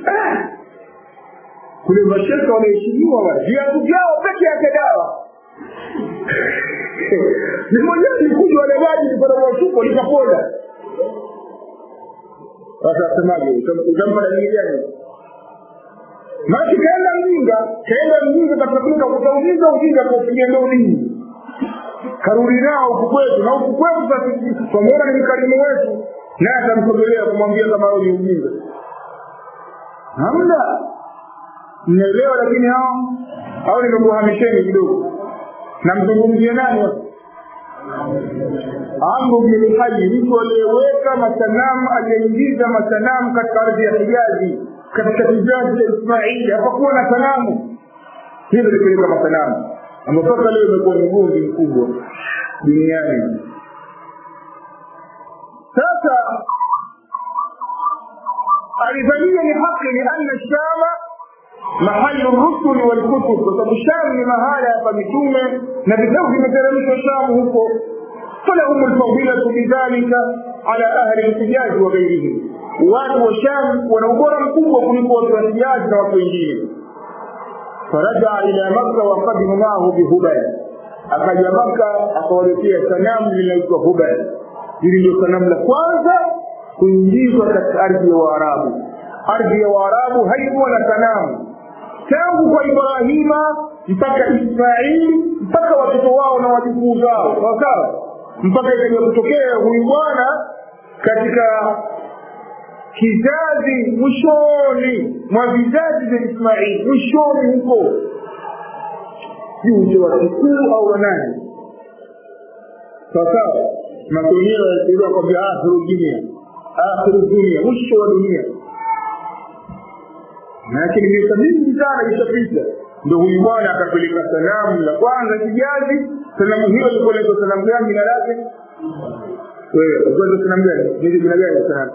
Kule mashaka wanaheshimiwa wa viatu vyao peke yake dawa. Ni mmoja alikuja wale maji kwa sababu chupo likapoda. Sasa semaje? Utampa dalili gani? Maji kaenda mjinga, kaenda mjinga katika kutauliza ujinga kwa kupiga ndio nini? Karudi nao huku kwetu, na huku kwetu sasa kwa mbona ni mkarimu wetu, naye atamsogelea kumwambia kama wewe ni ujinga. Hamna. Mnaelewa? Lakini hao hao ni kuhamisheni kidogo. Na mzungumzie nani? Amru bin Hayy, mtu aliyeweka masanamu, aliyeingiza masanamu katika ardhi ya Hijazi, katika kizazi cha Ismaili hapakuwa na sanamu. Hilo lilipeleka masanamu ambapo leo imekuwa mgomvi mkubwa duniani. Sasa alidhania ni haki ni anna Shama mahali rusul wal kutub, kwa sababu Sham ni mahala ya mitume na vitabu vimeteremshwa Sham huko. فلهم الفضيلة بذلك على أهل الحجاز وغيرهم. watu wa Sham wana ubora mkubwa kuliko watu wa Hijaz na watu wengine. Faraja ila Makkah wa qadima ma'ahu bi Hubal, akaja Makkah akawaletea sanamu linaloitwa Hubal. Hili ndio sanamu la kwanza kuingizwa katika ardhi ya Waarabu. Ardhi ya Waarabu haikuwa na sanamu tangu kwa Ibrahima mpaka Ismaili mpaka watoto wao na wajukuu zao, sawa sawa, mpaka ikaja kutokea huyu bwana katika kizazi mwishoni mwa vizazi vya Ismaili, mwishoni huko juu wa kikuu au wanani, sawa sawa. Makonyewa yalikuwa kwa vya akhiru dunia, akhiru dunia, mwisho wa dunia. Lakini miaka mingi sana ishapita, ndio huyu bwana akapeleka sanamu la kwanza Hijazi. Sanamu hiyo ilikuwa ni sanamu gani jina lake? Wewe, unajua sanamu gani? Ni jina gani sanamu?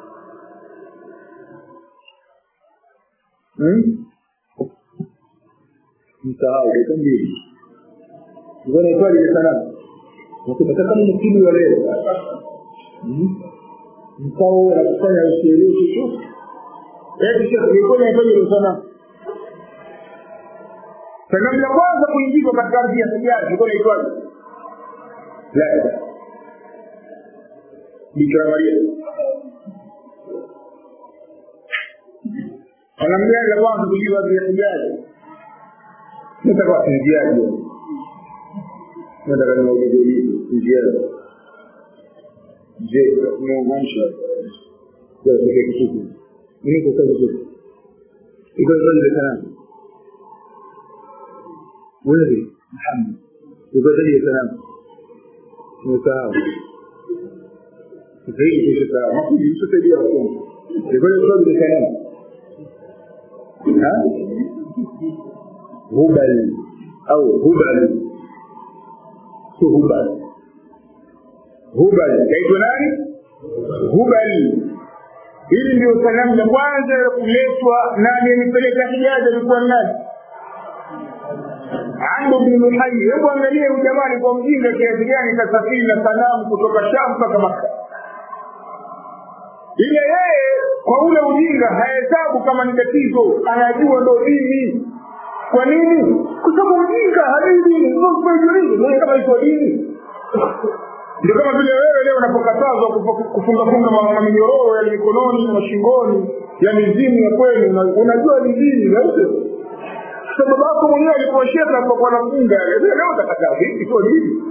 Hmm? Msahau, ikambi. Mbona kwa ile sanamu? Unataka kama mkini wa leo. Hmm? Mkao na kufanya usielewe chochote. Eh, kisha ilikuwa inafanya ile sanamu. Sanamu ya kwanza kuingizwa katika ardhi ya Hijazi ilikuwa inaitwaje? La. Bikira Maria. Sanamu ya kwanza kuingizwa ardhi ya Hijazi. Nataka kuingiaje? Nataka niwaambie kuingiaje. Je, muomsha. Kwa kitu. Mimi kwa sababu iko ndio sanamu. Wewe Muhammad ubadili sanamu msahau zaidi ya sanamu hakuna msaidia wako iko ndio sanamu ha Hubal au Hubal Hubal Hubal kaitwa nani? Hubal. Hili ndio sanamu la kwanza kuletwa. Nani alipeleka Hijazi? Alikuwa nani? Amru bin Hayy. Hebu angalia ujamani kwa mjinga kiasi gani kasafiri na sanamu kutoka Sham mpaka Makkah. Ile yeye kwa ule ujinga hahesabu kama ni tatizo, anajua ndio dini. Kwa nini? Kwa sababu ujinga hajui dini, ndio kwa hiyo ndio kama iko dini. Ndio kama vile wewe leo unapokatazwa kufunga funga mama minyororo ya mikononi na shingoni ya mizimu ya kweli, unajua ni dini yote. Sababu hapo mwenyewe alikuwa shekha alipokuwa anafunga, leo utakataa vipi? Sio dini.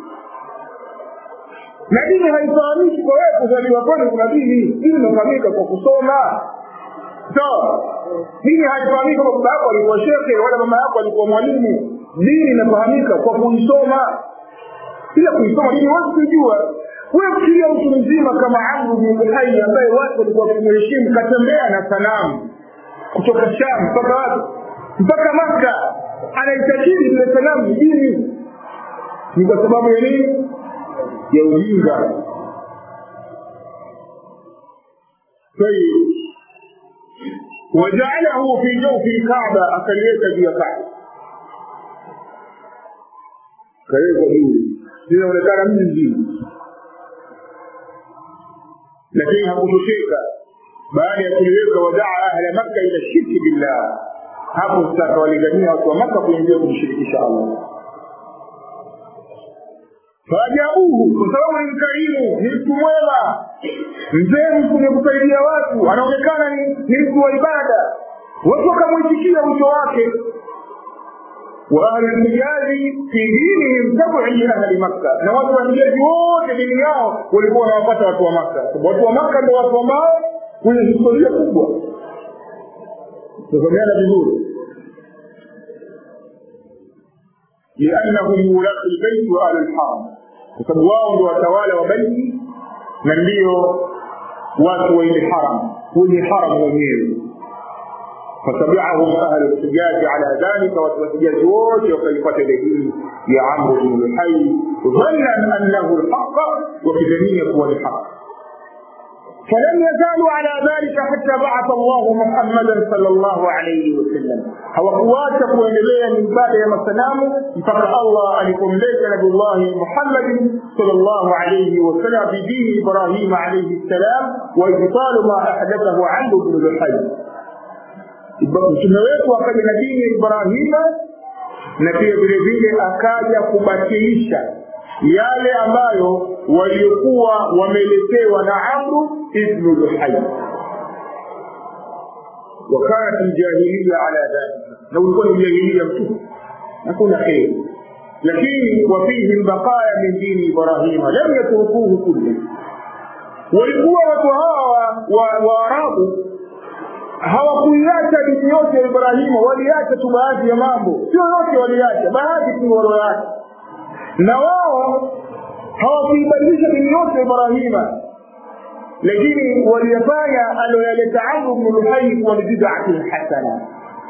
Na dini haifahamiki kwa wewe kuzaliwa kwani kuna dini. Dini inafahamika kwa kusoma. Sawa? Dini haifahamiki kwa baba yako alikuwa shekhe wala mama yako alikuwa mwalimu. Dini inafahamika kwa kuisoma. Bila kuisoma dini watu kujua. Wewe fikiria mtu mzima kama Amr ibn Luhai ambaye watu walikuwa wakimheshimu, katembea na sanamu kutoka Sham mpaka wapi? Mpaka Makka. Anaitakidi ile sanamu dini. Ni kwa sababu ya nini? Ya ujinga. طيب وجعله في جوف الكعبة أكليت بي كعبة كليت بي لذا ولكان من الدين لكنها مشركة بعد يكليك ودعا أهل مكة إلى الشرك بالله hapo sasa walingania watu wa Makka kuingia kumshirikisha Allah. Fajabuhu kwa sababu ni mkarimu, ni mtu mwema, mzee mtu mwenye kusaidia watu, anaonekana ni, ni mtu wa ibada. Watu wakamuitikia wito wake. Wa ahli al-Hijazi fi dinihim tabu'i ahli Makka. Na watu wa Hijazi wote dini yao walikuwa wanawapata watu wa Makka. Watu wa Makka ndio watu ambao wenye historia kubwa. تفهمنا بذور لأنهم ولاة البيت وآل الحرم وتبواهم وتوالى وبيتي من ليه واتوا إلى الحرم كل حرم ومير فتبعهم أهل الحجاز على ذلك والحجاز وجه وخلفة به يا عمرو بن لحي ظنا أنه الحق وكذلك هو الحق. فلم يزالوا على ذلك حتى بعث الله محمدا صلى الله عليه وسلم. hawakuacha kuendelea ni ibada ya masanamu mpaka Allah alikumleta Nabii Allah Muhammad sallallahu alayhi wasallam bi dini Ibrahim alayhi salam wa ibtalu ma ahdathahu Amr ibn Luhai. Mtume wetu akaja na dini ya Ibrahim na pia vile vile akaja kubatilisha yale ambayo waliokuwa wameletewa na Amr ibn Luhai. وكانت الجاهلية على ذلك لو يكون الجاهلية مكتوب نكون خير لكن وفيه البقايا من دين إبراهيم لم يتركوه كله walikuwa watu hawa waarabu hawakuiacha dini yote ya Ibrahim, waliacha tu baadhi ya mambo, sio yote waliacha, baadhi tu waliacha. Na wao hawakuibadilisha dini yote ya Ibrahim, lakini waliyafanya aliyoleta Amr ibn Luhai kwa bid'ah hasana.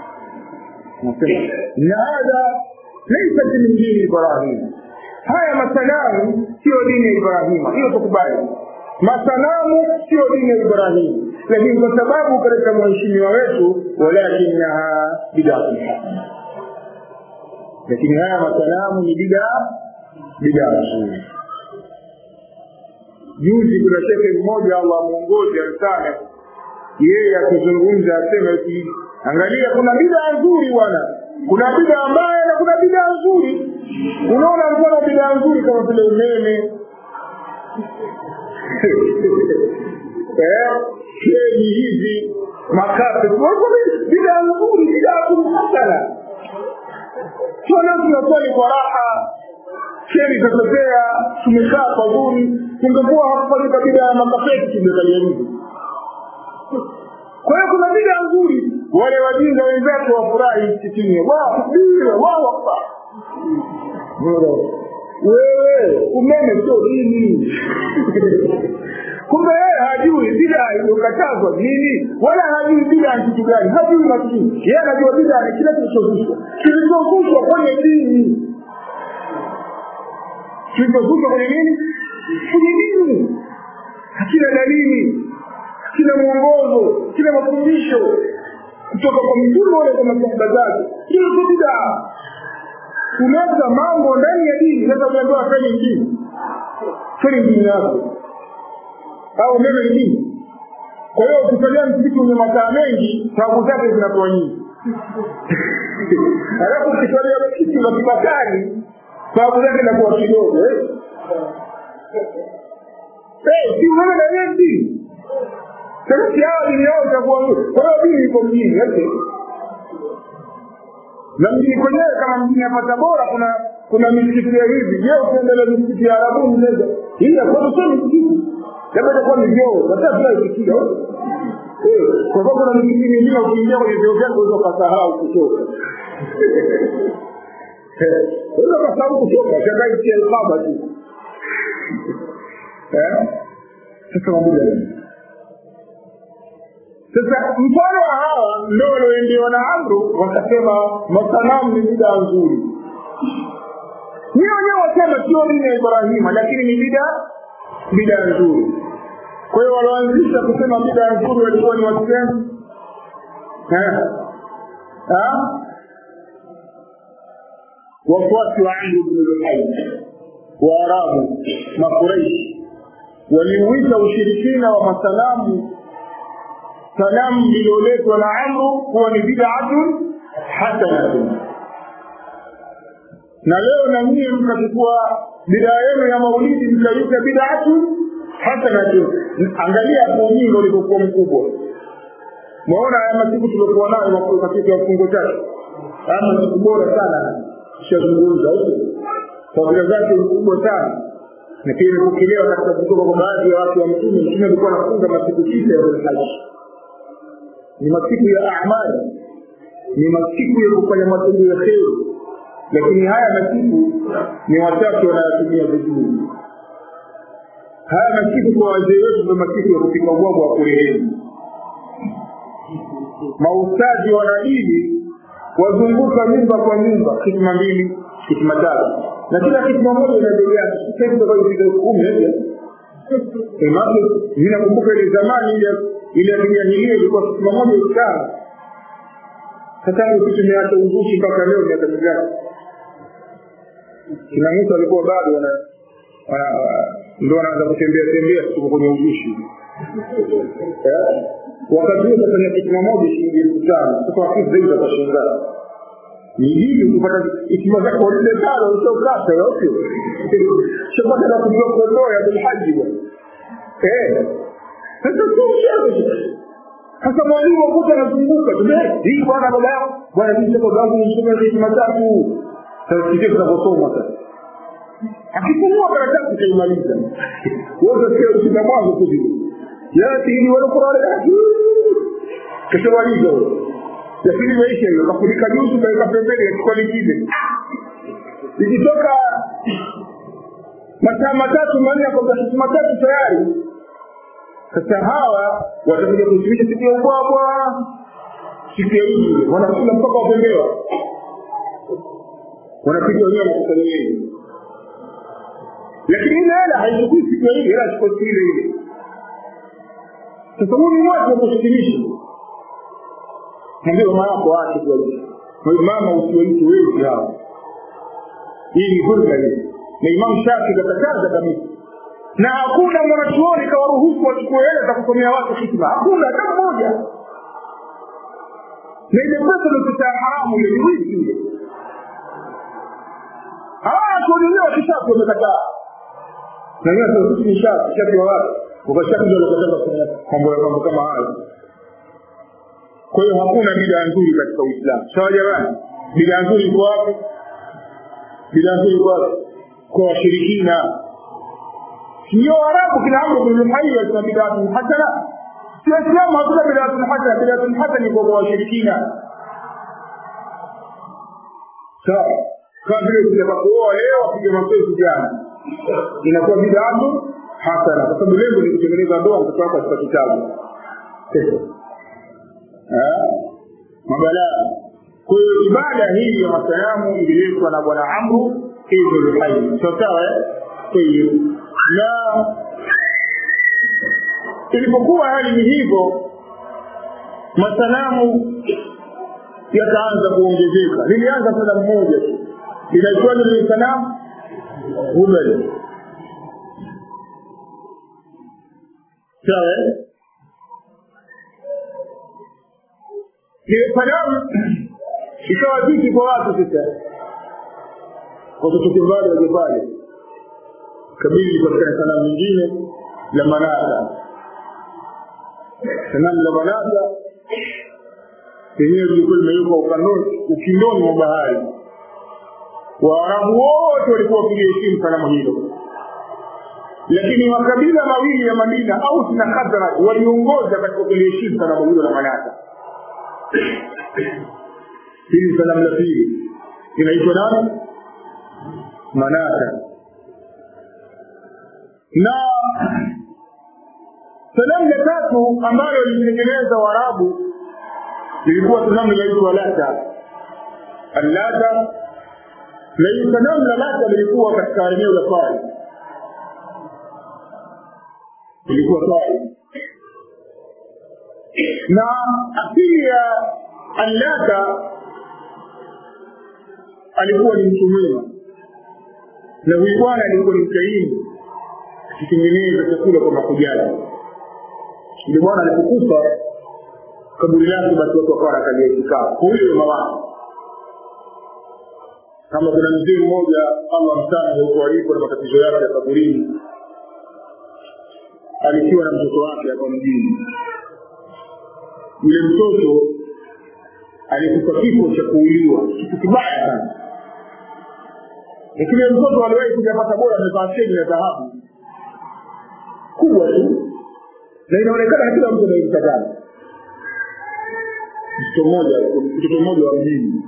Na hada laysa min dini Ibrahim. Haya masanamu sio dini ya Ibrahim, hiyo tukubali. Masanamu sio dini ya Ibrahim, lakini kwa sababu katika mheshimiwa wetu walakinaha bid'ah hasana. Lakini haya masanamu ni bid'ah bid'ah. Juzi kuna shekhe mmoja Allah muongoze sana, yeye akizungumza asema eti angalia kuna bid'a nzuri bwana, kuna bid'a mbaya na kuna bid'a nzuri. Unaona mfano bid'a nzuri kama vile umeme eh kile hizi makape kwa bid'a nzuri, bid'a hasana. Sio tunaswali kwa raha, sheri zatokea tumekaa kwa guni, tungekuwa hakufanyika bid'a ya makafeti tungekalia hivi. Kwa hiyo kuna bid'a nzuri, wale wajinga wenzetu wafurahi msikitini, wao bila wao hapa. Wewe umeme sio dini. Kumbe yeye hajui bid'a iliyokatazwa nini, wala hajui bid'a ni kitu gani, hajui maskini. Yeye anajua bid'a ni kile kilichozushwa. Kilichozushwa kwenye dini. Kilichozushwa kwenye nini? Kwenye dini. Hakina dalili, kila mwongozo, kila mafundisho kutoka kwa mtume wala kwa masahaba zake. Hiyo ni bid'a. Unaweza mambo ndani ya dini, sasa unaambiwa afanye dini. Fanya dini yako. Au mimi dini. Kwa hiyo ukifanya msikiti wenye mataa mengi, sababu zake zinakuwa nyingi. Alafu ukifanya msikiti wa kibakari, sababu zake zinakuwa kidogo, eh? Eh, si wewe na nini? Sasa yao ni yao itakuwa kwa hiyo mimi niko mjini yote. Na mjini kwenyewe kama mjini hapa Tabora kuna kuna misikiti ya hivi. Je, ukiendelea misikiti ya Arabu mnaweza? Hii ya kwa sababu misikiti. Labda kwa ni vyoo, hata bila misikiti. Eh, kwa sababu kuna misikiti mingine ukiingia kwenye vyoo vyako unaweza kusahau kutoka. Eh, unaweza kusahau kutoka, shakai si alfaba tu. Eh? Sasa mambo gani? Sasa mfano wa hawa ndio walioendewa na amru wakasema masanamu ni bid'a nzuri. Ni wenyewe wasema sio dini ya Ibrahim lakini ni bid'a bid'a nzuri. Kwa hiyo walioanzisha kusema bid'a nzuri walikuwa ni watu gani? Eh? Ah? Wafuasi wa Ali ibn Luhay wa Arabu na Quraysh waliuita ushirikina wa masanamu sanamu lililoletwa na Amru kuwa ni bid'atun hasanatun. Na leo na nyinyi mkachukua bid'a yenu ya maulidi mkaita bid'atun hasanatun. Angalia hapo ujinga ulipokuwa mkubwa. Muona haya masiku tulikuwa nayo katika kifungo chake. Ama ni bora sana shazungumza huko. Kwa vile zake mkubwa sana. Na pia nimepokelewa katika kutoka kwa baadhi ya watu wa mtume. Mtume alikuwa anafunga masiku sita ya Dhulhijja. Ni masiku ya amali, ni masiku ya kufanya matendo ya kheri, lakini haya masiku ni wachache wanayatumia vizuri. Haya masiku kwa wazee wetu ndio masiku ya kupika ubwabwa wa kurehemu. Maustaji wanadini wazunguka nyumba kwa nyumba, kitma mbili, kitma tatu, na kila kitma moja inaendelea sasa ndio kwa hiyo kumi hivi. Emaje ninakumbuka ile zamani ile ile kijanilia ilikuwa kitma moja ikana. Sasa ndio tumeacha uzushi mpaka leo miaka mingapi? Kila mtu alikuwa bado wana ndio anaanza kutembea tembea kutoka kwenye uzushi. Eh? Wakati huo kufanya kitma moja shilingi elfu tano. Sasa wakati zaidi utashangaa. Ni hivi kupata ikiwa zako ile tano utokata yote. Shapata na kujua kondoo ya Dhulhijja. Eh. Sasa sio sasa mwalimu ukuta anazunguka tume hii bwana baba yako bwana mimi sasa babu nisome hizi matatu. Sasa kile tunasoma sasa. Akifungua karatasi kaimaliza. Wote sio shida mwanzo tu hivi. Yati ili wale Qur'ani kisha walizo. Lakini maisha hiyo kafurika juu kaika pembeni kwa lingine. Ikitoka masaa matatu manne kwa sababu matatu tayari. Sasa hawa watakuja kusimisha siku ya ubwabwa siku ya hii wanakula mpaka wapembewa. Wanapiga wenyewe mkusanyeni. Lakini ile hela haikui siku ya hii, hela siku ile ile. Sasa huyu ni watu wa kusimisha. Ndio maana kwa watu kwa hiyo. Kwa mama usiwaite wewe hao. Hii ni dhulma hii. Na Imam Shafi kakataza kabisa. Na hakuna mwanachuoni kawaruhusu wachukue hela za kusomea watu hikma. Hakuna hata mmoja. Na ile pesa ni haramu ile ni wizi. Ah, kwa nini wakishafi wamekataa? Na yeye sasa si Shafi, Shafi wa watu. Wakashafi ndio wakataka mambo ya mambo kama hayo. Kwa hiyo hakuna bid'a nzuri katika Uislamu. Sawa jamani? Bid'a nzuri kwa wapi? Bid'a nzuri kwa kwa washirikina. Sio Arabu kila Amru bin Luhay alikuwa bid'a hasana. Sio Islam hakuna bid'a hasana, bid'a hasana ni kwa washirikina. Sawa. Kama vile tunapokuoa leo apige mapenzi jana. Inakuwa bid'a hasana. Kwa sababu lengo ni kutengeneza ndoa kutoka katika kitabu. Eh? Mabalaa. Kwa hiyo ibada hii ya masanamu ililetwa na Bwana Amru ibn Luhay. Sawa eh? Kwa hiyo na ilipokuwa hali ni hivyo masanamu yakaanza kuongezeka. Lilianza sanamu moja tu. Inaitwa ni sanamu Hubal. Sawa eh? Ni sanamu ikawa vipi kwa watu sasa? Kwa kutoka mbali wa pale. kabili kwa sanamu nyingine la Manata. Sanamu la Manata yenyewe lilikuwa limewekwa ukandoni ukindoni mwa bahari. Waarabu wote walikuwa wapiga heshima sanamu hilo. Lakini makabila mawili ya Madina, Aus na Khazraj, waliongoza katika kuheshimu sanamu hilo la Manata. Hili sanamu la pili inaitwa nani? Manata. Na sanamu la tatu ambalo lilitengeneza Waarabu lilikuwa sanamu linaloitwa Lata. Al-Lata, na hii sanamu la Lata lilikuwa katika eneo la Fari. Lilikuwa Fari. Na asili ya Al-Lata alikuwa ni mtu mwema. Na huyu bwana alikuwa ni mkarimu, akitengeneza chakula kwa makujaji. Yule bwana alipokufa, kaburi lake basi watu wakawa wanakalia itikao. Huyo mawaa. Kama kuna mzee mmoja Allah msana huko alipo na matatizo yake ya kaburini, alikiwa na mtoto wake hapa mjini. Yule mtoto alikufa kifo cha kuuliwa, kitu kibaya sana. Lakini mtoto aliwahi kuja pata bora amevaa sheni ya dhahabu kubwa tu, na inaonekana kila mtu anayemtazama. Mtoto mmoja, mtoto mmoja wa mjini.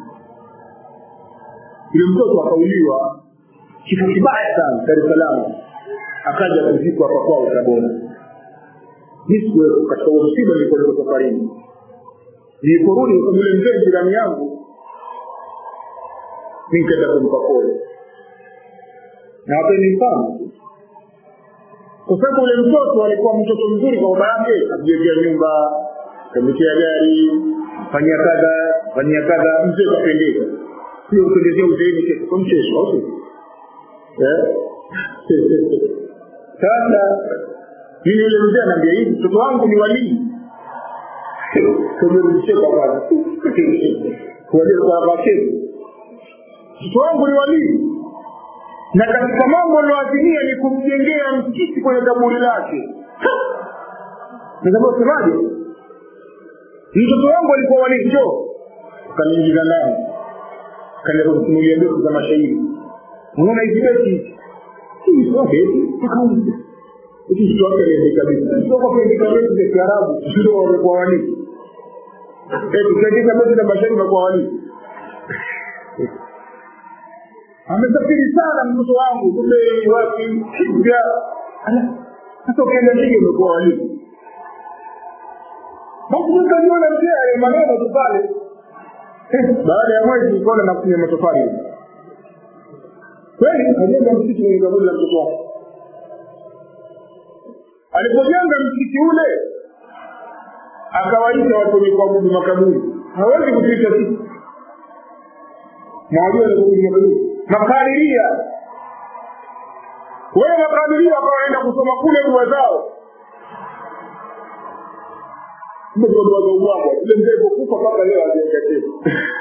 Yule mtoto akauliwa kifo kibaya sana Dar es Salaam. Akaja kuzikwa hapa kwao Tabora. Nisikuwepo katika msiba nilikuwa safarini. Niliporudi kwa yule mzee jirani yangu, nikaenda kumpa pole. Na hapo ni mfano. Kwa sababu yule mtoto alikuwa mtoto mzuri kwa baba yake, akijengea nyumba, kamtia gari, fanyia kadha, fanyia kadha, mzee kapendeza. Sio kupendezea uzeeni kesho kwa mchezo, au sio? Eh? Sasa yule yule mzee anambia hivi, mtoto wangu ni wali. Kwa mcheka bwana. Kwa hiyo kwa bakeni. Mtoto wangu ni wali. Na katika mambo aliyoazimia ni kumjengea msikiti kwenye kaburi lake. Ndio semaje? Mtoto wangu alikuwa wali, njoo. Kaniingiza ndani. Kaenda kusimulia ndoto za mashairi. Unaona hizi beti? Hii sio beti, akaunti. Hii sio beti kabisa. Sio kwa beti kabisa za Kiarabu, sio walikuwa wali. Eh, tukiandika beti za mashairi kwa wali. Amesafiri sana mtoto wangu, kumbe wapi kibia. Sasa ukienda ndio umekuwa wali. Basi nikajiona mzee maneno tu pale. Baada ya mwezi nikaona nakunya matofali. Kweli alienda msikiti kwenye kaburi la mtoto wake. Alipojenga msikiti ule, akawaita watu wenye kuabudu makaburi. Hawezi kupita siku. Na wajua ni kuabudu makaburi. Makadiria. Wewe makadiria ambao wanaenda kusoma kule dua zao. Ndio dua za ubwabwa. Ile mzee kufa mpaka leo hajaenda tena.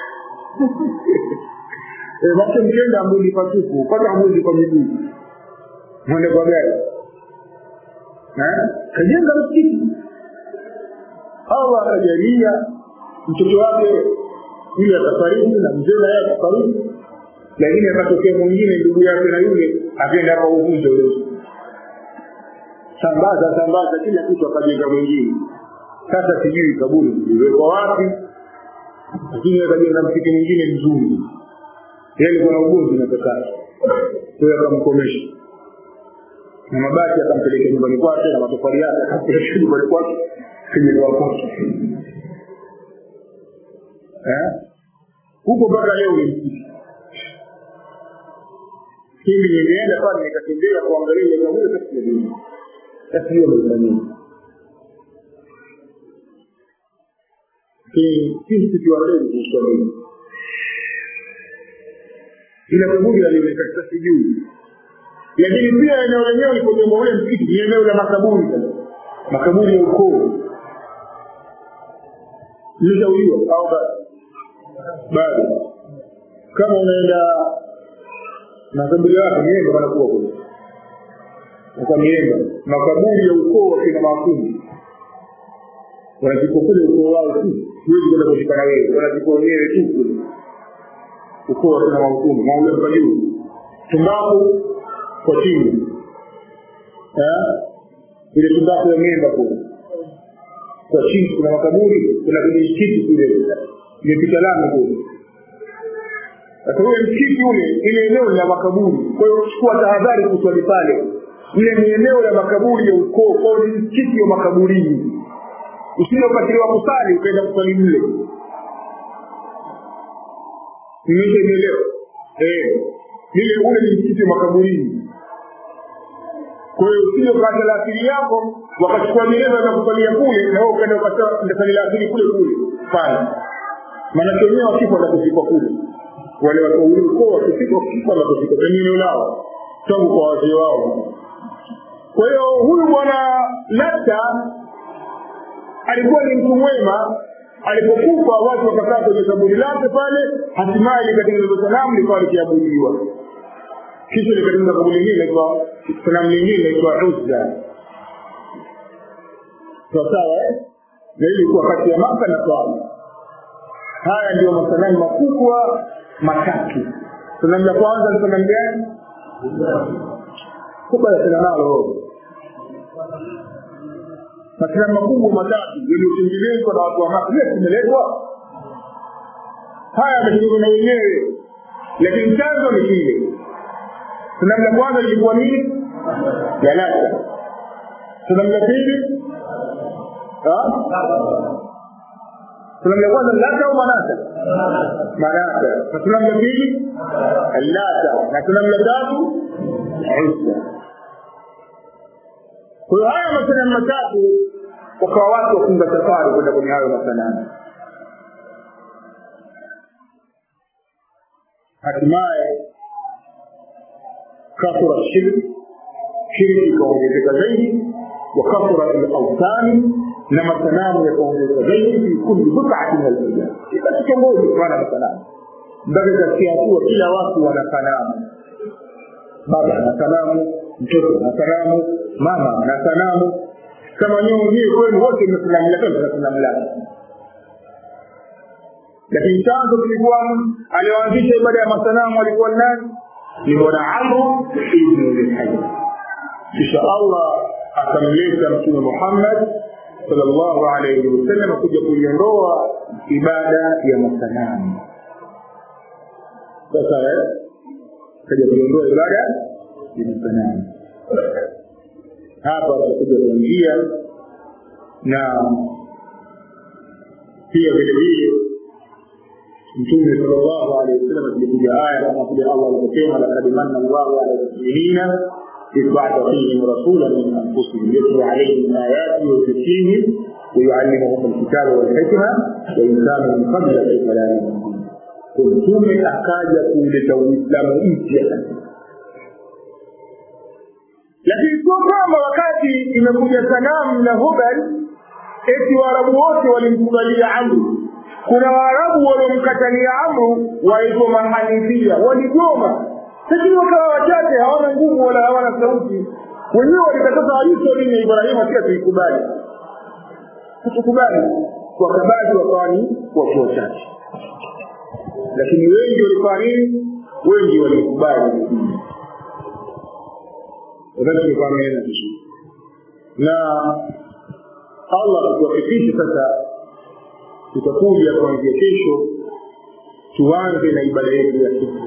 Eh, watu mkenda mbuni patupu, pata mbuni kwa miguu. Mwende kwa gari. Eh? Kajenga msikiti. Allah akajalia mtoto wake yule atafariki na mzee naye atafariki. Lakini akatokea mwingine ndugu yake na yule akaenda kwa uvunjo ule. Sambaza sambaza kila kitu akajenga mwingine. Sasa sijui kaburi liwekwa wapi. Lakini akajenga msikiti mwingine mzuri. Yeye kuna ugonjwa unatokana. Kwa hiyo akamkomesha. Na mabati akampeleka nyumbani kwake na matofali yake akampeleka nyumbani kwake kwenye kwa kwake. Eh? Huko mpaka leo ni msikiti. Kimi nilienda pale nikatembea kuangalia ile kaburi katika dunia. Sasa hiyo ndio nini? Sisi tuwaelewe kusoma. Ila kaburi aliweka katika sijui. Lakini pia eneo lenyewe lilipojengwa ule msikiti ni eneo la makaburi. Makaburi ya ukoo. Nilishauliwa au bado? Bado. Kama unaenda makaburi yake yeye ndo anakuwa kule. kwa miemba makaburi ya ukoo wa kina Makumi wanaziko kule ukoo wao tu, huwezi kwenda kushikana wewe, wanaziko wenyewe tu kule ukoo wa kina Makumi maule kwa juu, tumbaku kwa chini eh ile tumbaku ya miemba kule kwa chini kuna makaburi, kuna msikiti kule imepita lami kule. Sasa ule msikiti ule ile eneo la makaburi, kwa hiyo chukua tahadhari kuswali pale. Ile ni eneo la makaburi ya ukoo, kwa ni msikiti wa makaburini. Usije ukatiliwa kusali ukaenda kusali mle. Nimeelewa? Eh, ile ule ni msikiti wa makaburini. Kwa hiyo usije ukaacha la asili yako wakachukua dereva na kusalia kule na wewe ukaenda ukasali la asili kule kule. Fanya. Maana wenyewe wakifa na kuzikwa kule. Wale watu wale ukoo wakifika kifa na kuzikwa kwenye eneo lao tangu kwa wazee wao. Kwa hiyo huyu bwana Lata alikuwa ni mtu mwema. Alipokufa watu wakakaa kwenye kaburi lake pale, hatimaye likatengenezwa sanamu likawa likiabudiwa. Kisha likatengenezwa kaburi lingine kwa sanamu lingine inaitwa Uzza. Sawa eh? Na ilikuwa kati ya Makka na Taif. Haya ndio masanamu makubwa matatu. Sanamu la kwanza ni sanamu gani? Kubwa ya sanamu. Masanamu makubwa matatu yaliyotengenezwa na watu wa Makka. Leo tumeletwa. Haya yametengenezwa na wenyewe. Lakini chanzo ni kile. Sanamu la kwanza lilikuwa nini? Jalala. Sanamu la pili? Ha? Sanamu la kwanza Lata au Manata? Manata. Na sanamu la pili? Lata. Na sanamu la tatu? Uzza. Kwa hiyo haya masanamu matatu kwa watu wafunga safari kwenda kwenye hayo masanamu. Hatimaye kafara shirki, shirki ikaongezeka zaidi, wa kafara al-awtani, na masanamu yakaongezeka zaidi fi kulli bid'atin al-rijal. Kila kiongozi wana masanamu. Baada ya hatua kila watu wana sanamu. Baba ana sanamu, mtoto ana sanamu, mama ana sanamu. Kama nyinyi kwenu wote msalamu lakini sanamu lake. Lakini chanzo kilikuwa alianzisha ibada ya masanamu alikuwa nani? Ni Bwana Amr ibn al-Hayy. Kisha Allah akamleta Mtume Muhammad sallallahu alayhi wasallam kuja kuiondoa ibada ya masanamu. Sasa kaja kuiondoa ibada ya masanamu. Hapa tutakuja kuingia na pia vile vile Mtume sallallahu alayhi wasallam alikuja aya kama vile Allah alisema laqad manna Allahu ala al-mu'minina إذ بعث فيهم رسولا من أنفسهم يتلو عليهم آياته ويزكيهم ويعلمهم الكتاب والحكمة وإن كانوا من قبل في ضلال مبين. كنتم أحكاجة للإسلام إنتيا. Lakini sio kama wakati imekuja sanamu na Hubal eti Waarabu wote walimkubalia Amru. Kuna Waarabu waliomkatalia Amru waitwa Mahanifia, waligoma. Lakini wakawa wachache hawana nguvu wala hawana sauti. Wenyewe walikataza hadithi dini ya Ibrahim pia tuikubali. Tukubali kwa sababu wakawa ni watu wachache. Lakini wengi walifanya nini? Wengi walikubali. Wadhani kwa maana hiyo. Na Allah atuwafikishe sasa tutakuja kuanzia kesho tuanze na ibada yetu ya siku.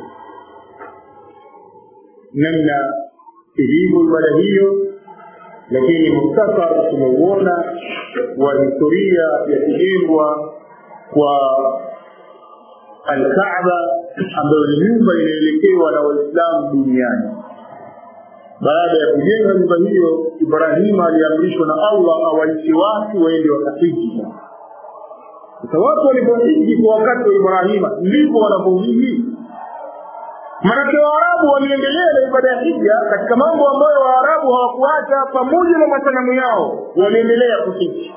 Namna ilivyo ibada hiyo, lakini mukhtasar tumeuona wa historia ya kujengwa kwa Al-Kaaba ambayo ni nyumba inaelekewa na Waislamu duniani. Baada ya kujenga nyumba hiyo, Ibrahim aliamrishwa na Allah awaite watu waende wakahiji. Sasa watu walipohiji kwa wakati wa Ibrahim ndipo wanapohiji. Manake Waarabu waliendelea na ibada ya hija katika mambo ambayo Waarabu hawakuacha pamoja na masanamu yao, waliendelea kuhiji.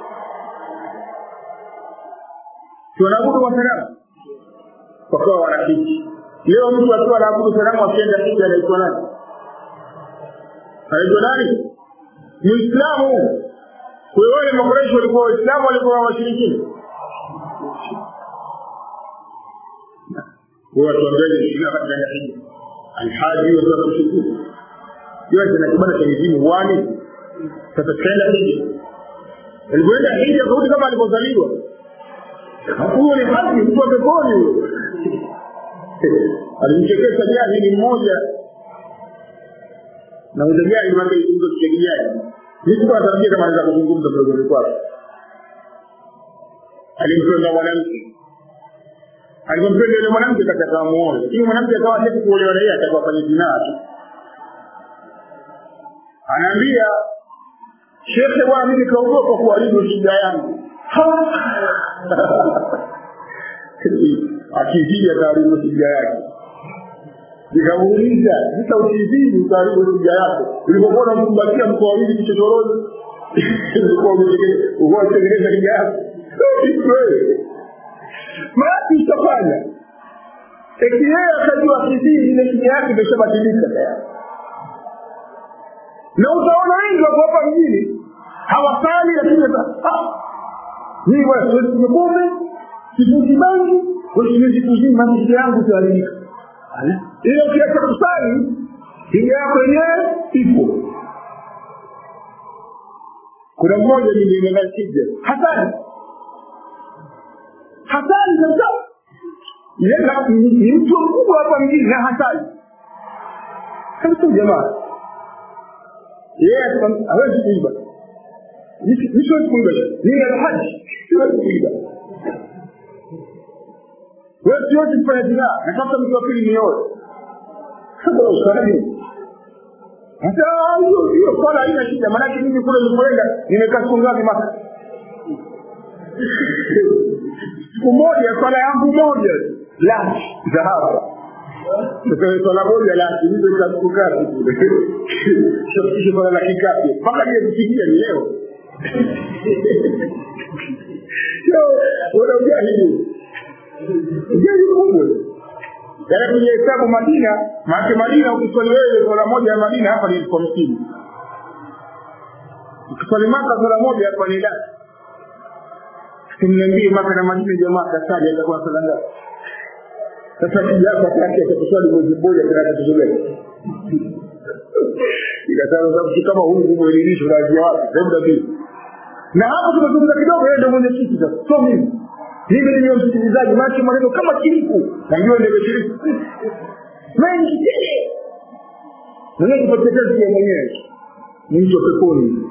Tunaabudu masanamu kwa kuwa wanahiji. Leo mtu akiwa anaabudu sanamu akienda hija anaitwa nani? anaitwa nani? Muislamu. Kwa hiyo wale Makuraishi walikuwa Waislamu, walikuwa washirikina. Kwa watu wengine shirika katika hija alhaji wa sababu shukuru yote na kibana cha mizimu wani sasa kaenda hija. Alipoenda hija kurudi kama alipozaliwa. Huyo ni haji mtu wa peponi huyo. Alimchekesha jahili mmoja na udajali mwake ilizungumza kichekijani. Nipo atamjia kama anaweza kuzungumza kidogo kwake. Alimpenda mwanamke. Alimpenda yule mwanamke katika muono. Lakini mwanamke akawa hataki kuolewa na yeye, atakuwa fanya zinaa tu. Anaambia, "Sheikh bwana mimi kaogopa kuharibu hija yangu." Akizidi karibu hija yake. Nikamuuliza, "Sasa ukizidi karibu hija yako, ulipokuwa mkumbatia mko wawili kichochoroni, ulikuwa umetekeleza, ulikuwa umetekeleza hija yako?" Maana itafanya. Eki yeye akajua kizidi ile hija yake imeshabadilika tayari. Na utaona wengi wako hapa mjini hawasali lakini ah ni wewe sio pombe, sifuti bangi, usiwezi kuzima maisha yangu taharibika. Ile ukiacha kusali, hija yako yenyewe ipo. Kuna mmoja nimeona kija. Hasani. Hasani sasa. Yeye ni mtu mkubwa hapa mjini na Hasani. Sasa jamaa. Yeye hawezi kuiba. Nisho kuiba. Ni alhaji. Siwezi kuiba. Wewe siwezi kufanya zina. Nataka mtu wa pili nioe. Sasa usali. Hata hiyo hiyo swala haina shida. Maana mimi kule nilipoenda nimekaa siku ngapi Maka? Siku moja swala yangu moja. La, dhahabu. Sasa swala moja la hizo za kukati kule. Sio swala la kikapi. Mpaka nije kufikia leo. Sio, unaongea hivi. Ndio kubwa. Yale kwenye hesabu Madina, maana Madina ukiswali wewe swala moja ya Madina hapa ni elfu hamsini. Ukiswali Maka swala moja hapa ni laki. Simniambie Maka na Madina jamaa kasali atakuwa swala ngapi? Sasa kija hapa kati ya kuswali mwezi mmoja kana kuzuleka. Ikasema sababu kama huyu ngumu elimisho na ajia wapi? Labda vipi? Na hapo tunazungumza kidogo yeye ndio mwenye kitu sasa. So mimi mimi ni msikilizaji macho maneno kama kiliku. Na ndio ndio shiriki. Mengi tena. Ndio kupatia kazi mwenyewe. Mtu peponi.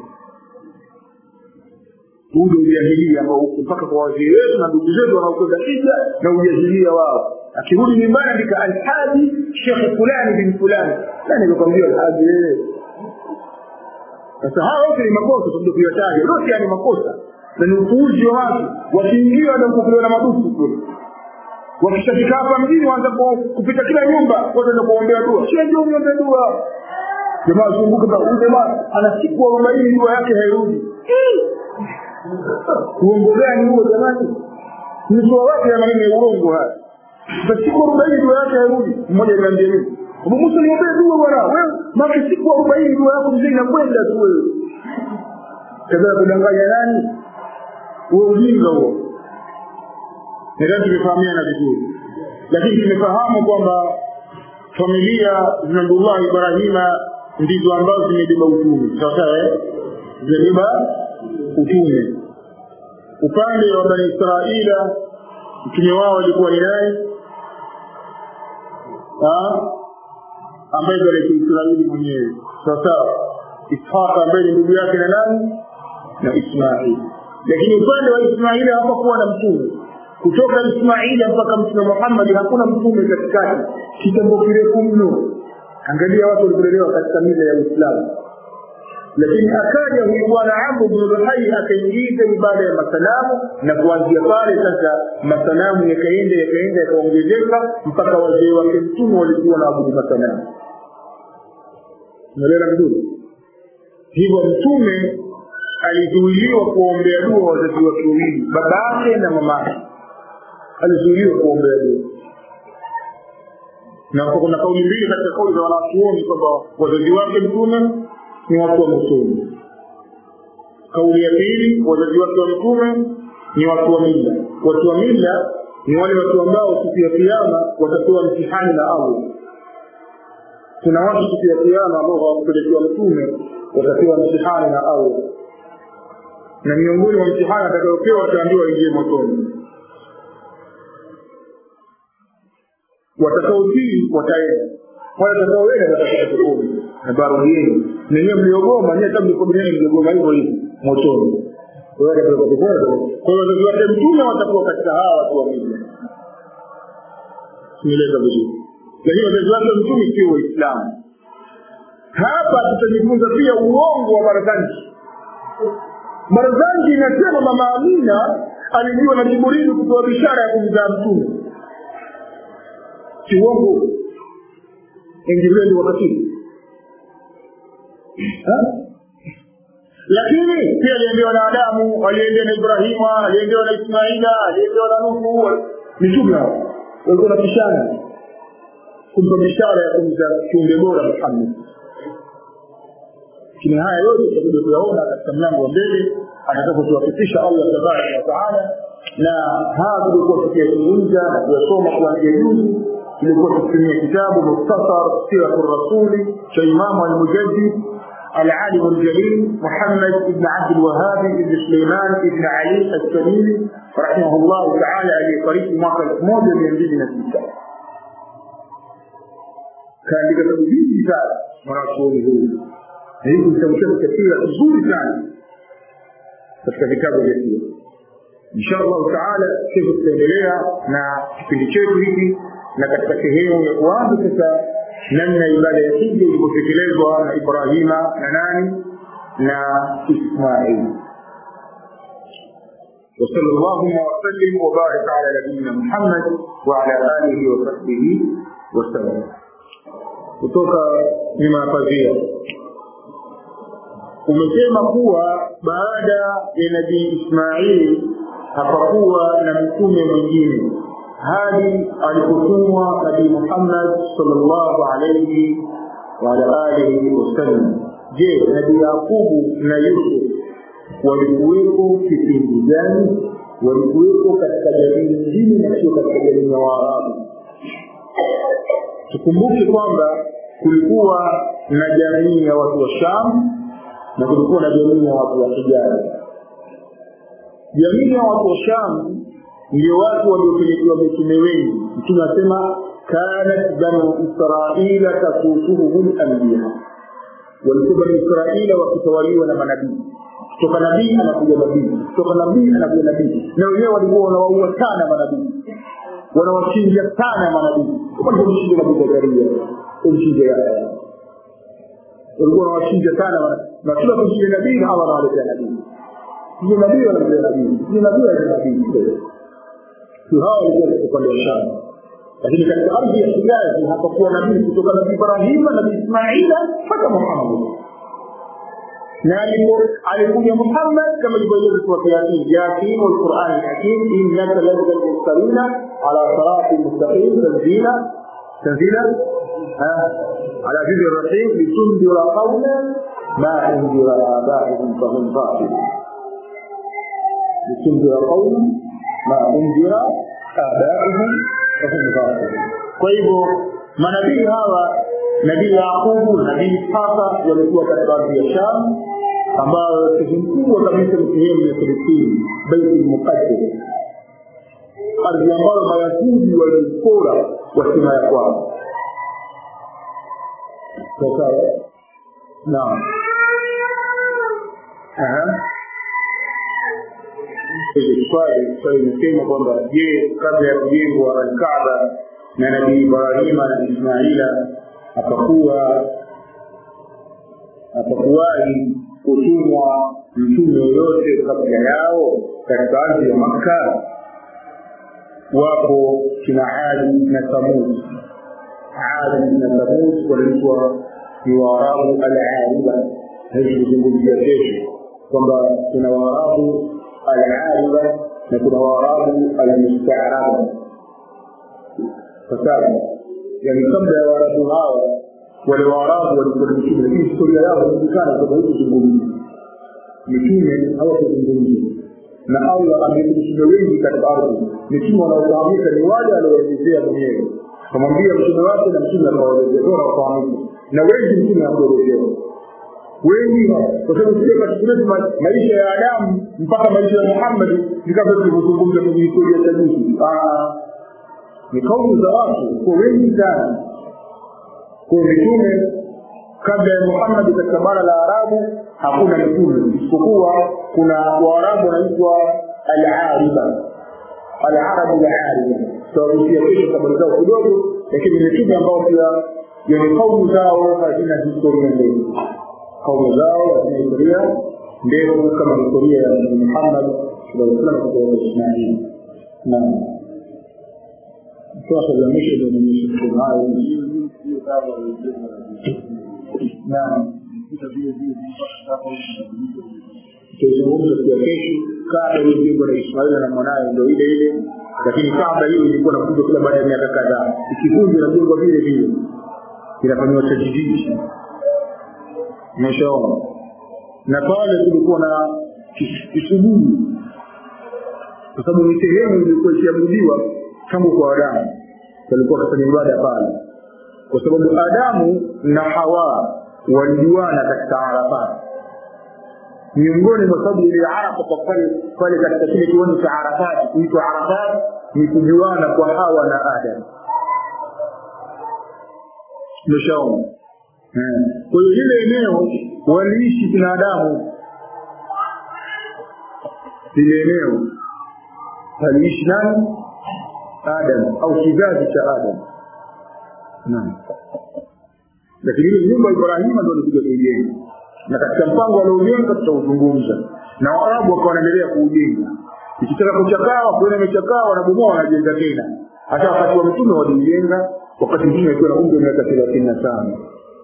Ule ujahilia ambao mpaka kwa wazee wetu na ndugu zetu wanaokwenda hija na ujahilia wao. Akirudi nyumbani andika alhaji Sheikh fulani bin fulani. Nani nikwambia alhaji wewe? Sasa hao wote ni makosa tunayojitaja. Yote ni makosa. Na ni upuuzi wa watu. Wakiingia na kukulewa na madufu kule. Wakishafika hapa mjini waanza kupita kila nyumba, wote ndio kuombea dua. Sio ndio muombe dua. Jamaa zunguka kwa huyu jamaa ana siku arobaini dua yake hairudi. Uongo gani huo jamani? Ni kwa wapi ya maneno ya uongo haya? Kwa siku arobaini dua yake hairudi. Mmoja ananiambia mimi, "Abu Musa niombe dua bwana. Wewe maki siku arobaini dua yako mzee inakwenda tu wewe." Kaza kudanganya nani? Huo ujinga huo. Ndio tumefahamiana vizuri. Lakini tumefahamu kwamba familia za Abdullah Ibrahima ndizo ambazo zimebeba utume. Sawa eh? Zimebeba utume. Upande wa Bani Israila mtume wao alikuwa ni nani? Ah? Ambaye ndiye Israeli mwenyewe. Sawa. Ishaq ambaye ni ndugu yake na nani? Na Ismail. Lakini upande wa Ismail hapakuwa na mtume. Kutoka Ismail mpaka Mtume Muhammad hakuna mtume katikati. Kitambo kirefu mno. Angalia watu waliolelewa katika mila ya Uislamu. Lakini akaja huyu bwana Amr ibn Luhai akaingiza ibada ya masanamu na kuanzia pale sasa masanamu yakaenda yakaenda yakaongezeka mpaka wazee wake mtume walikuwa na abudu masanamu. Unaelewa vizuri? Hivyo mtume alizuiliwa kuombea dua wazazi wake wawili, babake na mamake. Alizuiliwa kuombea dua. Na kuna kauli mbili katika kauli za wanachuoni kwamba wazazi wake mtume ni watu wa motoni. Kauli ya pili, wazazi wake wa mitume ni watu wa mila. Watu wa mila ni wale watu ambao siku ya kiyama watapewa mtihani na Allah. Kuna watu siku ya kiyama ambao hawakupelekewa mtume watapewa mtihani na Allah, na miongoni mwa mtihani atakayopewa wataambiwa ingie motoni. Watakaotii wataenda, wale watakaoenda watakuwa peponi. Na baruhini nenyewe mliogoma, nyie hata mlikubaliana mliogoma hivyo hivyo motoni. Kwa hiyo watakuwa peponi. Kwa hiyo wazazi wake mtume watakuwa katika hawa watu wa mila. Nieleza vizuri. Lakini wazazi wake mtume sio Waislamu. Hapa tutajifunza pia uongo wa Barzanji. Barzanji inasema mama Amina alijua na Jibril kutoa bishara ya kumzaa mtume. Si uongo. Ingilia ndio wakati. Ha? Lakini pia aliendewa na Adamu, aliendewa na Ibrahima, aliendewa na Ismaila, aliendewa na Nuhu, mitume hao. Walikuwa na bishara kumpa bishara ya kumzaa kiumbe bora Muhammad. Kile haya yote tutakuja kuyaona katika mlango wa mbele anataka kutuhakikisha Allah tabaraka wa taala. Na hapa tulikuwa tukizungumza na kusoma kuanzia juzi, tulikuwa tukitumia kitabu Mukhtasar Siratul Rasuli cha Imam al-Mujaddid العالم الجليل محمد بن عبد الوهاب بن سليمان بن علي التميمي رحمه الله تعالى على طريق mwaka moja mia mbili na sita. Kaandika kitabu hiki sana mwanachuoni huyu. Hii ni kitabu kipya kizuri sana katika vitabu vya sira. Inshallah taala sisi tutaendelea na kipindi chetu hiki, na katika sehemu ya kwanza sasa namna ibada ya hija ilivyotekelezwa na Ibrahima na nani na Ismail. وصلى الله وسلم وبارك على نبينا محمد وعلى آله وصحبه وسلم. kutoka nyuma pazia umesema kuwa baada ya Nabii Ismail hapakuwa na mtume mwingine hadi alipotumwa Nabii Muhammad sallallahu alayhi wa ala alihi wasallam. Je, Nabii Yakubu na Yusuf walikuwepo kipindi gani? Walikuwepo katika jamii nyingine na sio katika jamii ya Waarabu? Tukumbuke kwamba kulikuwa na jamii ya watu wa Sham na kulikuwa na jamii ya watu wa Hijaz. Jamii ya watu wa Sham ndio watu waliopelekewa mitume wengi. Mtume anasema kanat banu Israila tasusuhum al-anbiya. Walikuwa banu Israila wakitawaliwa na manabii. Kutoka nabii anakuja nabii, kutoka nabii anakuja nabii. Na wenyewe walikuwa wanawaua sana manabii, wanawachinja sana manabii. Walikuwa wanachinja nabii Zakaria, wanachinja Yahya, walikuwa wanawachinja sana manabii. Na kila kuchinja nabii na Allah anawaletea nabii. Kila nabii analetea nabii, kila nabii analetea nabii. Si hao walikuwa upande wa Sham. Lakini katika ardhi ya Hijaz hapakuwa nabii kutoka Nabii Ibrahim na Nabii Ismail mpaka Muhammad. Na alikuja Muhammad kama ilivyoelezwa kwa Yasin, Yasin wal Qur'an al-Hakim, innaka laminal mursalin ala siratin mustaqim, tanzila tanzila ala jizir rahim litundira qawman ma undira abaihim fahum ghafilun. Litundira qawman ma undira abaihim fahum ghafilun. Kwa hivyo manabii hawa, Nabii Yakubu na Nabii Ishaq walikuwa katika ardhi ya Sham, ambao sehemu kabisa ni sehemu ya Palestina, Baitul Muqaddas, ardhi ambayo Mayahudi walipora wasema ya kwao. Sasa naam, aha, hili swali swali linasema kwamba je, kabla ya kujengwa Al-Kaaba na Nabii Ibrahim na Ismaila akakuwa atakuwahi kutumwa mtume yoyote kabla yao katika ardhi ya Makka? Wapo kina Adi na Thamud. Adi na Thamud walikuwa ni Waarabu al-Ariba. Hizi kuzungumzia kesho kwamba kuna Waarabu al-Ariba na kuna Waarabu al-Musta'araba. Sasa yani kabla ya Waarabu hawa wale Waarabu walikuwa ni mitume, lakini historia yao inaonekana kama hivi zungumzi mitume hawakuzungumza. Na Allah ametume wengi katika ardhi. Mitume wanaofahamika ni wale alioelezea mwenyewe, kamwambia mtume wake na mtume akawaelezea bora wafahamika. Na wengi mtume akawaelezea wengi, kwa sababu sio katika maisha ya Adamu mpaka maisha ya Muhammad ni kama tulivyozungumza kwenye historia ya Musa. Ah, ni kauli za watu kwa wengi sana. Kwa mitume kabla ya Muhammad katika bara la Arabu hakuna mitume, isipokuwa kuna Waarabu wanaitwa al-Ariba, al-Arabu al-Ariba. Sababu pia kesho kabla zao kidogo, lakini mitume ambao pia yani kauli zao hazina historia ndefu. Kauli zao hazina historia ndefu kama historia ya Muhammad sallallahu alaihi wasallam kwa Ismail. Naam. Sasa la mwisho ndio ni hayo. Naam. Tuzungumze pia kesho Kaaba iliyojengwa na Ismail na mwanae ndio ile ile, lakini Kaaba hiyo ilikuwa inakuja kila baada ya miaka kadhaa. Ikivunjwa na jengo vile vile inafanywa tajdidi. Mshaona. Na pale kulikuwa na kisujudu. Kwa sababu ni sehemu ilikuwa ikiabudiwa tangu kwa Adamu. Walikuwa wakifanya ibada pale. Kwa sababu Adamu na Hawa walijuana katika Arafat. Miongoni mwa sababu ile Arafa kwa pale pale katika kile kiwanja cha Arafat, kuitwa Arafat ni kujuana kwa Hawa na Adam. Mshaona. Kwa hiyo ile eneo waliishi binadamu. Ile eneo waliishi nani? Adam au kizazi cha Adam. Naam. Lakini ile nyumba ya Ibrahim ndio ilikuja kujenga. Na katika mpango aliojenga tutauzungumza. Na Waarabu wakawa wanaendelea kuujenga. Ikitaka kuchakaa, kuona imechakaa wanabomoa wanajenga tena. Hata wakati wa mtume walijenga, wakati mtume alikuwa na umri wa miaka thelathini na tano.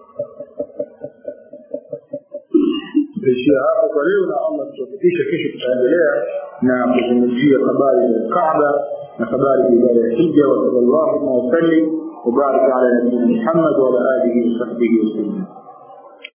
Tuishia hapo kwa leo, na Allah tutakisha kesho tutaendelea na kuzungumzia habari ya Kaaba na habari ya ibada ya Hija. Wa sallallahu alaihi wa sallam wa baraka ala nabiyyina Muhammad wa ala alihi wa sahbihi wa sallam.